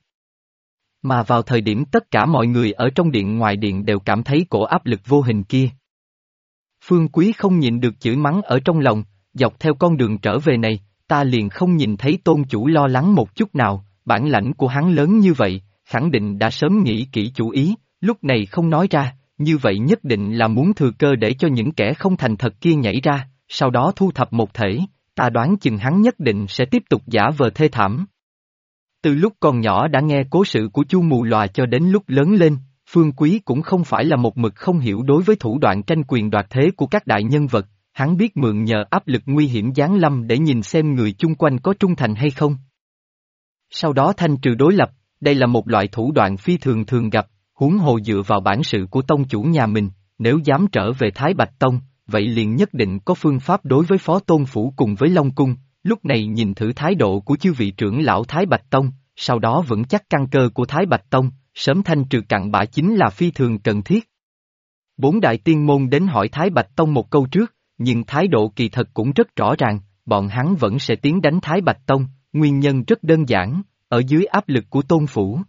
Mà vào thời điểm tất cả mọi người ở trong điện ngoài điện đều cảm thấy cổ áp lực vô hình kia. Phương Quý không nhịn được chửi mắng ở trong lòng, dọc theo con đường trở về này, ta liền không nhìn thấy tôn chủ lo lắng một chút nào, bản lãnh của hắn lớn như vậy, khẳng định đã sớm nghĩ kỹ chủ ý, lúc này không nói ra, như vậy nhất định là muốn thừa cơ để cho những kẻ không thành thật kia nhảy ra, sau đó thu thập một thể, ta đoán chừng hắn nhất định sẽ tiếp tục giả vờ thê thảm. Từ lúc còn nhỏ đã nghe cố sự của Chu Mù Lòa cho đến lúc lớn lên, Phương Quý cũng không phải là một mực không hiểu đối với thủ đoạn tranh quyền đoạt thế của các đại nhân vật, hắn biết mượn nhờ áp lực nguy hiểm giáng lâm để nhìn xem người chung quanh có trung thành hay không. Sau đó thanh trừ đối lập, đây là một loại thủ đoạn phi thường thường gặp, huống hồ dựa vào bản sự của tông chủ nhà mình, nếu dám trở về Thái Bạch Tông, vậy liền nhất định có phương pháp đối với Phó Tôn Phủ cùng với Long Cung, lúc này nhìn thử thái độ của chư vị trưởng lão Thái Bạch Tông, sau đó vững chắc căn cơ của Thái Bạch Tông, sớm thanh trừ cặn bã chính là phi thường cần thiết. Bốn đại tiên môn đến hỏi Thái Bạch Tông một câu trước, nhưng thái độ kỳ thật cũng rất rõ ràng, bọn hắn vẫn sẽ tiến đánh Thái Bạch Tông, nguyên nhân rất đơn giản, ở dưới áp lực của Tôn Phủ.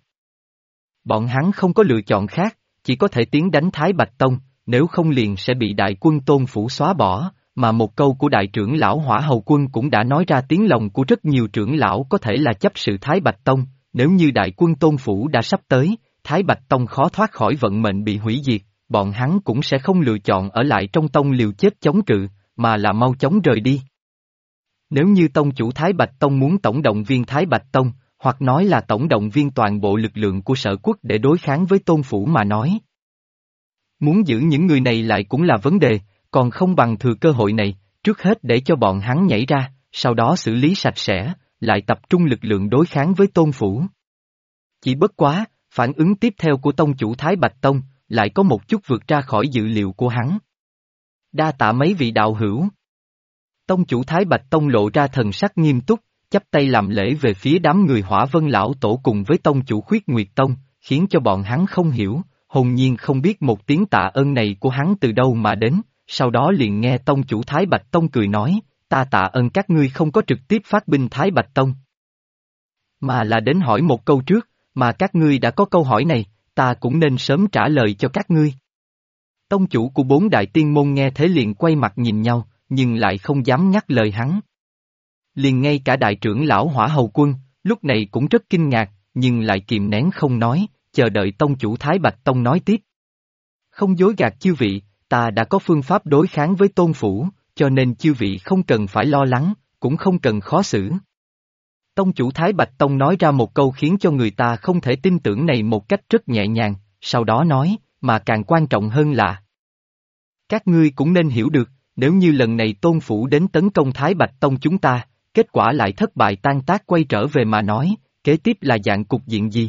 Bọn hắn không có lựa chọn khác, chỉ có thể tiến đánh Thái Bạch Tông, nếu không liền sẽ bị đại quân Tôn Phủ xóa bỏ, mà một câu của đại trưởng lão Hỏa Hầu Quân cũng đã nói ra tiếng lòng của rất nhiều trưởng lão có thể là chấp sự Thái Bạch Tông, nếu như đại quân Tôn Phủ đã sắp tới, Thái Bạch Tông khó thoát khỏi vận mệnh bị hủy diệt, bọn hắn cũng sẽ không lựa chọn ở lại trong tông liều chết chống cự, mà là mau chóng rời đi. Nếu như tông chủ Thái Bạch Tông muốn tổng động viên Thái Bạch Tông, hoặc nói là tổng động viên toàn bộ lực lượng của sở quốc để đối kháng với Tôn Phủ mà nói. Muốn giữ những người này lại cũng là vấn đề, còn không bằng thừa cơ hội này, trước hết để cho bọn hắn nhảy ra, sau đó xử lý sạch sẽ, lại tập trung lực lượng đối kháng với Tôn Phủ. Chỉ bất quá, phản ứng tiếp theo của tông chủ Thái Bạch Tông, lại có một chút vượt ra khỏi dự liệu của hắn. Đa tạ mấy vị đạo hữu. Tông chủ Thái Bạch Tông lộ ra thần sắc nghiêm túc, chắp tay làm lễ về phía đám người Hỏa Vân Lão Tổ cùng với tông chủ Khuyết Nguyệt Tông, khiến cho bọn hắn không hiểu, hồn nhiên không biết một tiếng tạ ơn này của hắn từ đâu mà đến, sau đó liền nghe tông chủ Thái Bạch Tông cười nói, ta tạ ơn các ngươi không có trực tiếp phát binh Thái Bạch Tông, mà là đến hỏi một câu trước, mà các ngươi đã có câu hỏi này, ta cũng nên sớm trả lời cho các ngươi. Tông chủ của bốn đại tiên môn nghe thế liền quay mặt nhìn nhau, nhưng lại không dám nhắc lời hắn. Liền ngay cả đại trưởng lão Hỏa Hầu Quân, lúc này cũng rất kinh ngạc, nhưng lại kìm nén không nói, chờ đợi tông chủ Thái Bạch Tông nói tiếp. Không dối gạt chư vị, ta đã có phương pháp đối kháng với Tôn Phủ, cho nên chư vị không cần phải lo lắng, cũng không cần khó xử. Tông chủ Thái Bạch Tông nói ra một câu khiến cho người ta không thể tin tưởng này một cách rất nhẹ nhàng, sau đó nói, mà càng quan trọng hơn là các ngươi cũng nên hiểu được, nếu như lần này Tôn Phủ đến tấn công Thái Bạch Tông chúng ta, kết quả lại thất bại tan tác quay trở về mà nói, kế tiếp là dạng cục diện gì?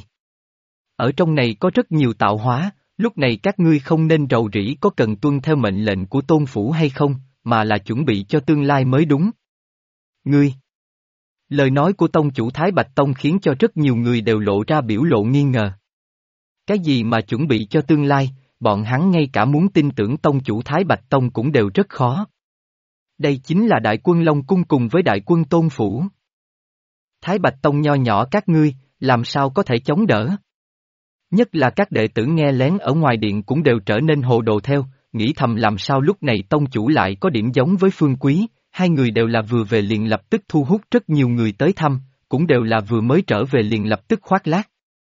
Ở trong này có rất nhiều tạo hóa, lúc này các ngươi không nên rầu rĩ có cần tuân theo mệnh lệnh của Tôn Phủ hay không, mà là chuẩn bị cho tương lai mới đúng. Ngươi! Lời nói của Tông chủ Thái Bạch Tông khiến cho rất nhiều người đều lộ ra biểu lộ nghi ngờ. Cái gì mà chuẩn bị cho tương lai, bọn hắn ngay cả muốn tin tưởng Tông chủ Thái Bạch Tông cũng đều rất khó. Đây chính là đại quân Long Cung cùng với đại quân Tôn Phủ. Thái Bạch Tông nho nhỏ các ngươi, làm sao có thể chống đỡ? Nhất là các đệ tử nghe lén ở ngoài điện cũng đều trở nên hồ đồ theo, nghĩ thầm làm sao lúc này Tông chủ lại có điểm giống với Phương Quý, hai người đều là vừa về liền lập tức thu hút rất nhiều người tới thăm, cũng đều là vừa mới trở về liền lập tức khoác lác.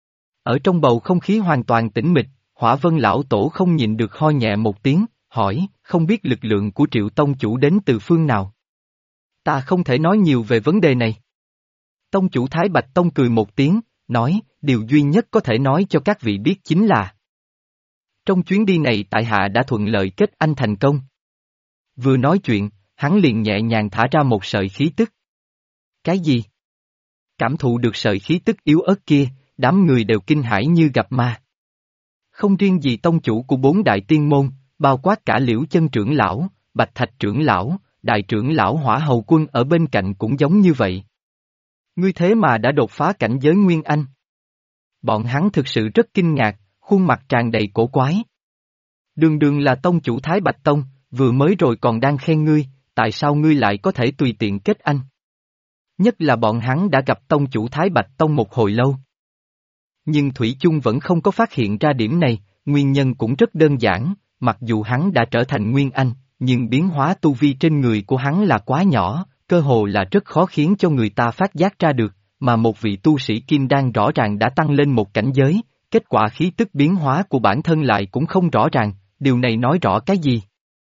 Ở trong bầu không khí hoàn toàn tĩnh mịch, Hỏa Vân lão tổ không nhịn được ho nhẹ một tiếng, hỏi, không biết lực lượng của Triệu Tông chủ đến từ phương nào? Ta không thể nói nhiều về vấn đề này. Tông chủ Thái Bạch Tông cười một tiếng, nói, điều duy nhất có thể nói cho các vị biết chính là trong chuyến đi này tại hạ đã thuận lợi kết anh thành công. Vừa nói chuyện, hắn liền nhẹ nhàng thả ra một sợi khí tức. Cái gì? Cảm thụ được sợi khí tức yếu ớt kia, đám người đều kinh hãi như gặp ma. Không riêng gì tông chủ của bốn đại tiên môn, bao quát cả Liễu Chân trưởng lão, Bạch Thạch trưởng lão, đại trưởng lão Hỏa Hầu Quân ở bên cạnh cũng giống như vậy. Ngươi thế mà đã đột phá cảnh giới Nguyên Anh. Bọn hắn thực sự rất kinh ngạc, khuôn mặt tràn đầy cổ quái. Đường đường là tông chủ Thái Bạch Tông, vừa mới rồi còn đang khen ngươi, tại sao ngươi lại có thể tùy tiện kết anh? Nhất là bọn hắn đã gặp tông chủ Thái Bạch Tông một hồi lâu. Nhưng Thủy chung vẫn không có phát hiện ra điểm này, nguyên nhân cũng rất đơn giản, mặc dù hắn đã trở thành Nguyên Anh, nhưng biến hóa tu vi trên người của hắn là quá nhỏ, cơ hồ là rất khó khiến cho người ta phát giác ra được, mà một vị tu sĩ kim đan rõ ràng đã tăng lên một cảnh giới, kết quả khí tức biến hóa của bản thân lại cũng không rõ ràng, điều này nói rõ cái gì?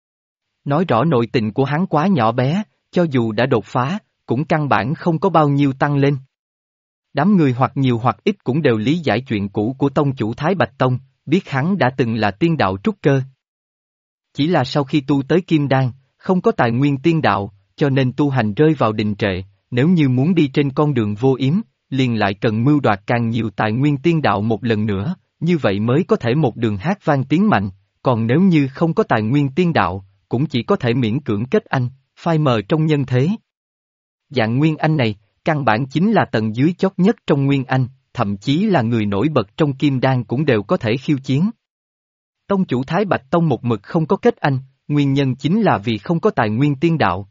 Nói rõ nội tình của hắn quá nhỏ bé, cho dù đã đột phá, cũng căn bản không có bao nhiêu tăng lên. Đám người hoặc nhiều hoặc ít cũng đều lý giải chuyện cũ của tông chủ Thái Bạch Tông, biết hắn đã từng là tiên đạo trúc cơ. Chỉ là sau khi tu tới kim đan, không có tài nguyên tiên đạo, cho nên tu hành rơi vào đình trệ, nếu như muốn đi trên con đường vô yếm, liền lại cần mưu đoạt càng nhiều tài nguyên tiên đạo một lần nữa, như vậy mới có thể một đường hát vang tiến mạnh, còn nếu như không có tài nguyên tiên đạo, cũng chỉ có thể miễn cưỡng kết anh, phai mờ trong nhân thế. Dạng Nguyên Anh này, căn bản chính là tầng dưới chót nhất trong Nguyên Anh, thậm chí là người nổi bật trong Kim Đan cũng đều có thể khiêu chiến. Tông chủ Thái Bạch Tông một mực không có kết anh, nguyên nhân chính là vì không có tài nguyên tiên đạo.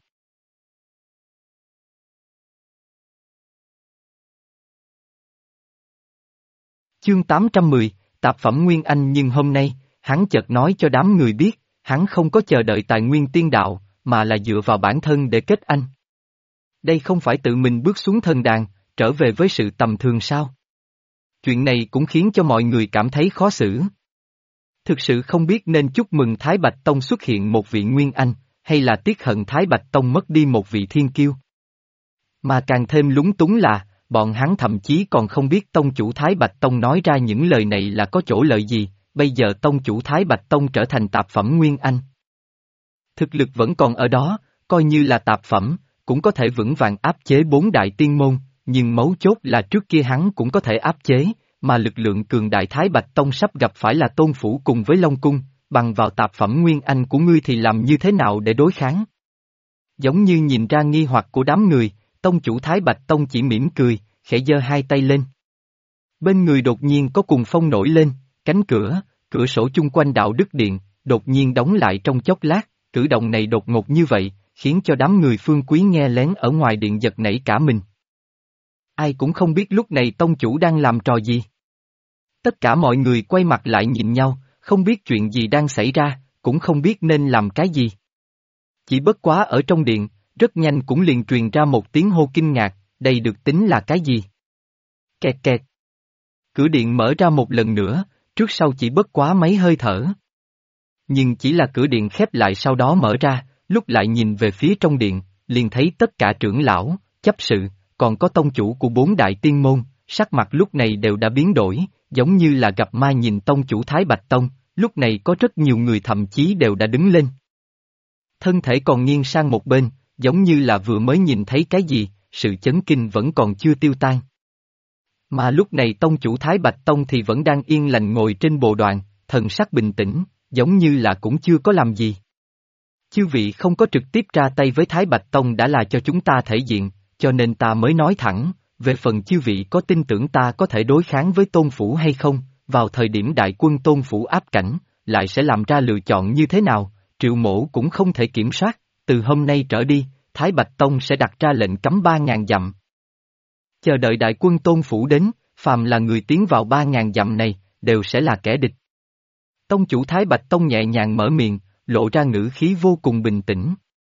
Chương 810, Tạp phẩm Nguyên Anh nhưng hôm nay, hắn chợt nói cho đám người biết, hắn không có chờ đợi tài nguyên tiên đạo, mà là dựa vào bản thân để kết anh. Đây không phải tự mình bước xuống thần đàn, trở về với sự tầm thường sao? Chuyện này cũng khiến cho mọi người cảm thấy khó xử. Thực sự không biết nên chúc mừng Thái Bạch Tông xuất hiện một vị Nguyên Anh, hay là tiếc hận Thái Bạch Tông mất đi một vị thiên kiêu. Mà càng thêm lúng túng là, bọn hắn thậm chí còn không biết tông chủ Thái Bạch Tông nói ra những lời này là có chỗ lợi gì, bây giờ tông chủ Thái Bạch Tông trở thành tạp phẩm Nguyên Anh. Thực lực vẫn còn ở đó, coi như là tạp phẩm, cũng có thể vững vàng áp chế bốn đại tiên môn, nhưng mấu chốt là trước kia hắn cũng có thể áp chế, mà lực lượng cường đại Thái Bạch Tông sắp gặp phải là Tôn Phủ cùng với Long Cung, bằng vào tạp phẩm Nguyên Anh của ngươi thì làm như thế nào để đối kháng? Giống như nhìn ra nghi hoặc của đám người, tông chủ Thái Bạch Tông chỉ mỉm cười, khẽ giơ hai tay lên. Bên người đột nhiên có cuồng phong nổi lên, cánh cửa sổ chung quanh đạo đức điện, đột nhiên đóng lại trong chốc lát, cử động này đột ngột như vậy, khiến cho đám người Phương Quý nghe lén ở ngoài điện giật nảy cả mình. Ai cũng không biết lúc này tông chủ đang làm trò gì. Tất cả mọi người quay mặt lại nhìn nhau, không biết chuyện gì đang xảy ra, cũng không biết nên làm cái gì. Chỉ bất quá ở trong điện, rất nhanh cũng liền truyền ra một tiếng hô kinh ngạc, đây được tính là cái gì? Kẹt kẹt. Cửa điện mở ra một lần nữa, trước sau chỉ bất quá mấy hơi thở. Nhưng chỉ là cửa điện khép lại sau đó mở ra, lúc lại nhìn về phía trong điện, liền thấy tất cả trưởng lão, chấp sự, còn có tông chủ của 4 đại tiên môn, sắc mặt lúc này đều đã biến đổi, giống như là gặp ma nhìn tông chủ Thái Bạch Tông, lúc này có rất nhiều người thậm chí đều đã đứng lên. Thân thể còn nghiêng sang một bên, giống như là vừa mới nhìn thấy cái gì, sự chấn kinh vẫn còn chưa tiêu tan. Mà lúc này tông chủ Thái Bạch Tông thì vẫn đang yên lành ngồi trên bồ đoàn, thần sắc bình tĩnh, giống như là cũng chưa có làm gì. Chư vị không có trực tiếp ra tay với Thái Bạch Tông đã là cho chúng ta thể diện, cho nên ta mới nói thẳng, về phần chư vị có tin tưởng ta có thể đối kháng với Tôn Phủ hay không, vào thời điểm đại quân Tôn Phủ áp cảnh, lại sẽ làm ra lựa chọn như thế nào, Triệu Mổ cũng không thể kiểm soát, từ hôm nay trở đi, Thái Bạch Tông sẽ đặt ra lệnh cấm 3.000 dặm. Chờ đợi đại quân Tôn Phủ đến, phàm là người tiến vào 3.000 dặm này, đều sẽ là kẻ địch. Tông chủ Thái Bạch Tông nhẹ nhàng mở miệng, lộ ra ngữ khí vô cùng bình tĩnh.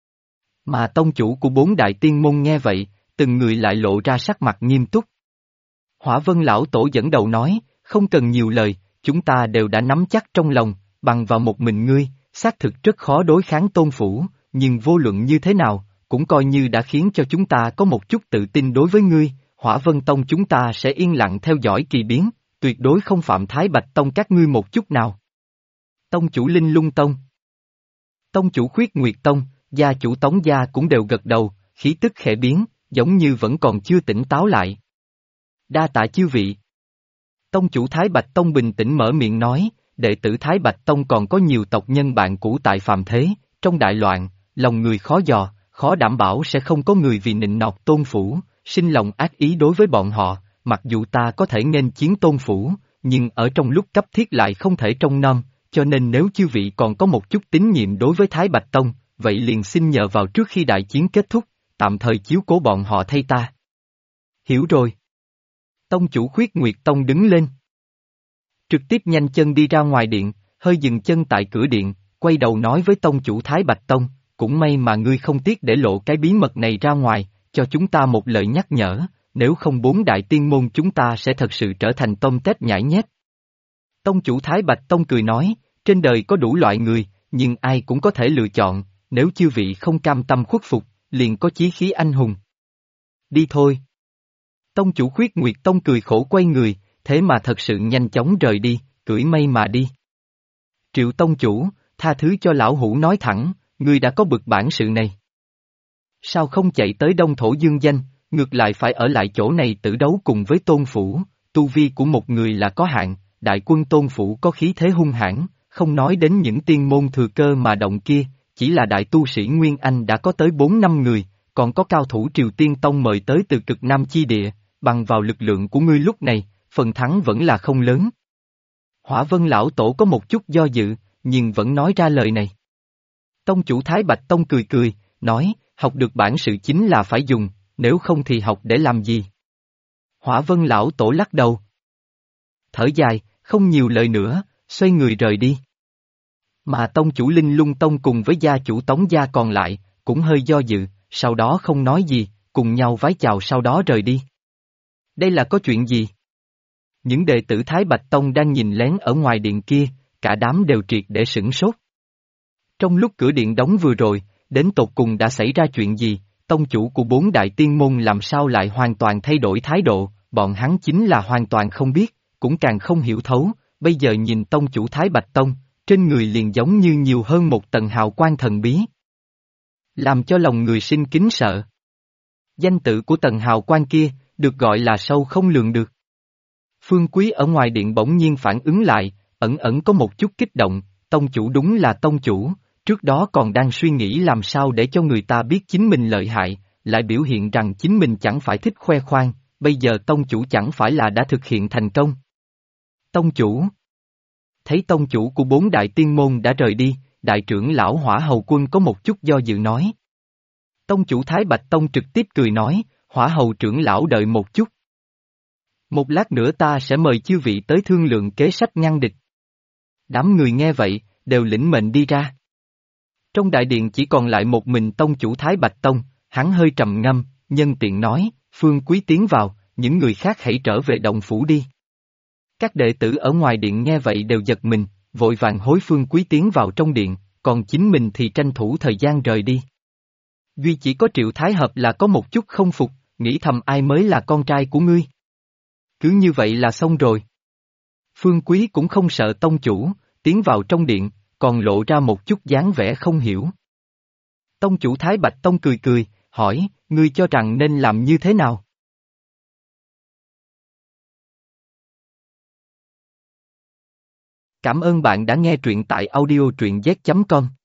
Mà tông chủ của 4 đại tiên môn nghe vậy, từng người lại lộ ra sắc mặt nghiêm túc. Hỏa Vân Lão Tổ dẫn đầu nói, không cần nhiều lời, chúng ta đều đã nắm chắc trong lòng, bằng vào một mình ngươi, xác thực rất khó đối kháng Tôn Phủ, nhưng vô luận như thế nào, cũng coi như đã khiến cho chúng ta có một chút tự tin đối với ngươi, Hỏa Vân Tông chúng ta sẽ yên lặng theo dõi kỳ biến, tuyệt đối không phạm Thái Bạch Tông các ngươi một chút nào. Tông chủ Linh Lung Tông, tông chủ Khuyết Nguyệt Tông, gia chủ Tống Gia cũng đều gật đầu, khí tức khẽ biến, giống như vẫn còn chưa tỉnh táo lại. Đa tạ chư vị. Tông chủ Thái Bạch Tông bình tĩnh mở miệng nói, đệ tử Thái Bạch Tông còn có nhiều tộc nhân bạn cũ tại phàm thế, trong đại loạn, lòng người khó dò, khó đảm bảo sẽ không có người vì nịnh nọt Tôn Phủ, sinh lòng ác ý đối với bọn họ, mặc dù ta có thể nghênh chiến Tôn Phủ, nhưng ở trong lúc cấp thiết lại không thể trông nom, cho nên nếu chư vị còn có một chút tín nhiệm đối với Thái Bạch Tông, vậy liền xin nhờ vào trước khi đại chiến kết thúc, tạm thời chiếu cố bọn họ thay ta. Hiểu rồi. Tông chủ Khuyết Nguyệt Tông đứng lên. Trực tiếp nhanh chân đi ra ngoài điện, hơi dừng chân tại cửa điện, quay đầu nói với tông chủ Thái Bạch Tông, cũng may mà ngươi không tiếc để lộ cái bí mật này ra ngoài, cho chúng ta một lời nhắc nhở, nếu không 4 đại tiên môn chúng ta sẽ thật sự trở thành tôm tép nhãi nhép. Tông chủ Thái Bạch Tông cười nói, trên đời có đủ loại người, nhưng ai cũng có thể lựa chọn, nếu chư vị không cam tâm khuất phục, liền có chí khí anh hùng. Đi thôi. Tông chủ Khuyết Nguyệt Tông cười khổ quay người, thế mà thật sự nhanh chóng rời đi, cưỡi mây mà đi. Triệu tông chủ, tha thứ cho lão hủ nói thẳng, ngươi đã có bực bản sự này. Sao không chạy tới Đông Thổ Dương Danh, ngược lại phải ở lại chỗ này tử đấu cùng với Tôn Phủ, tu vi của một người là có hạn, đại quân Tôn Phủ có khí thế hung hãn, không nói đến những tiên môn thừa cơ mà động kia, chỉ là đại tu sĩ Nguyên Anh đã có tới 4-5 người, còn có cao thủ Triều Tiên Tông mời tới từ cực Nam chi địa, bằng vào lực lượng của ngươi lúc này, phần thắng vẫn là không lớn. Hỏa Vân Lão Tổ có một chút do dự, nhưng vẫn nói ra lời này. Tông chủ Thái Bạch Tông cười cười, nói, học được bản sự chính là phải dùng, nếu không thì học để làm gì? Hỏa Vân Lão Tổ lắc đầu. Thở dài, không nhiều lời nữa, xoay người rời đi. Mà tông chủ Linh Lung Tông cùng với gia chủ Tống Gia còn lại, cũng hơi do dự, sau đó không nói gì, cùng nhau vái chào sau đó rời đi. Đây là có chuyện gì? Những đệ tử Thái Bạch Tông đang nhìn lén ở ngoài điện kia, cả đám đều triệt để sửng sốt. Trong lúc cửa điện đóng vừa rồi, đến tột cùng đã xảy ra chuyện gì, tông chủ của 4 đại tiên môn làm sao lại hoàn toàn thay đổi thái độ, bọn hắn chính là hoàn toàn không biết, cũng càng không hiểu thấu, bây giờ nhìn tông chủ Thái Bạch Tông, trên người liền giống như nhiều hơn một tầng hào quang thần bí. Làm cho lòng người sinh kính sợ. Danh tự của tầng hào quang kia, được gọi là sâu không lường được. Phương Quý ở ngoài điện bỗng nhiên phản ứng lại, ẩn ẩn có một chút kích động, tông chủ đúng là tông chủ, trước đó còn đang suy nghĩ làm sao để cho người ta biết chính mình lợi hại, lại biểu hiện rằng chính mình chẳng phải thích khoe khoang, bây giờ tông chủ chẳng phải là đã thực hiện thành công. Tông chủ. Thấy tông chủ của 4 đại tiên môn đã rời đi, đại trưởng lão Hỏa Hầu Quân có một chút do dự nói. Tông chủ Thái Bạch Tông trực tiếp cười nói, Hỏa Hầu trưởng lão đợi một chút. Một lát nữa ta sẽ mời chư vị tới thương lượng kế sách ngăn địch. Đám người nghe vậy, đều lĩnh mệnh đi ra. Trong đại điện chỉ còn lại một mình tông chủ Thái Bạch Tông, hắn hơi trầm ngâm, nhân tiện nói, Phương Quý tiến vào, những người khác hãy trở về động phủ đi. Các đệ tử ở ngoài điện nghe vậy đều giật mình, vội vàng hối Phương Quý tiến vào trong điện, còn chính mình thì tranh thủ thời gian rời đi. Duy chỉ có Triệu Thái Hợp là có một chút không phục, nghĩ thầm ai mới là con trai của ngươi. Cứ như vậy là xong rồi. Phương Quý cũng không sợ tông chủ, tiến vào trong điện, còn lộ ra một chút dáng vẻ không hiểu. Tông chủ Thái Bạch Tông cười cười, hỏi, ngươi cho rằng nên làm như thế nào? Cảm ơn bạn đã nghe truyện tại audio truyện z.com.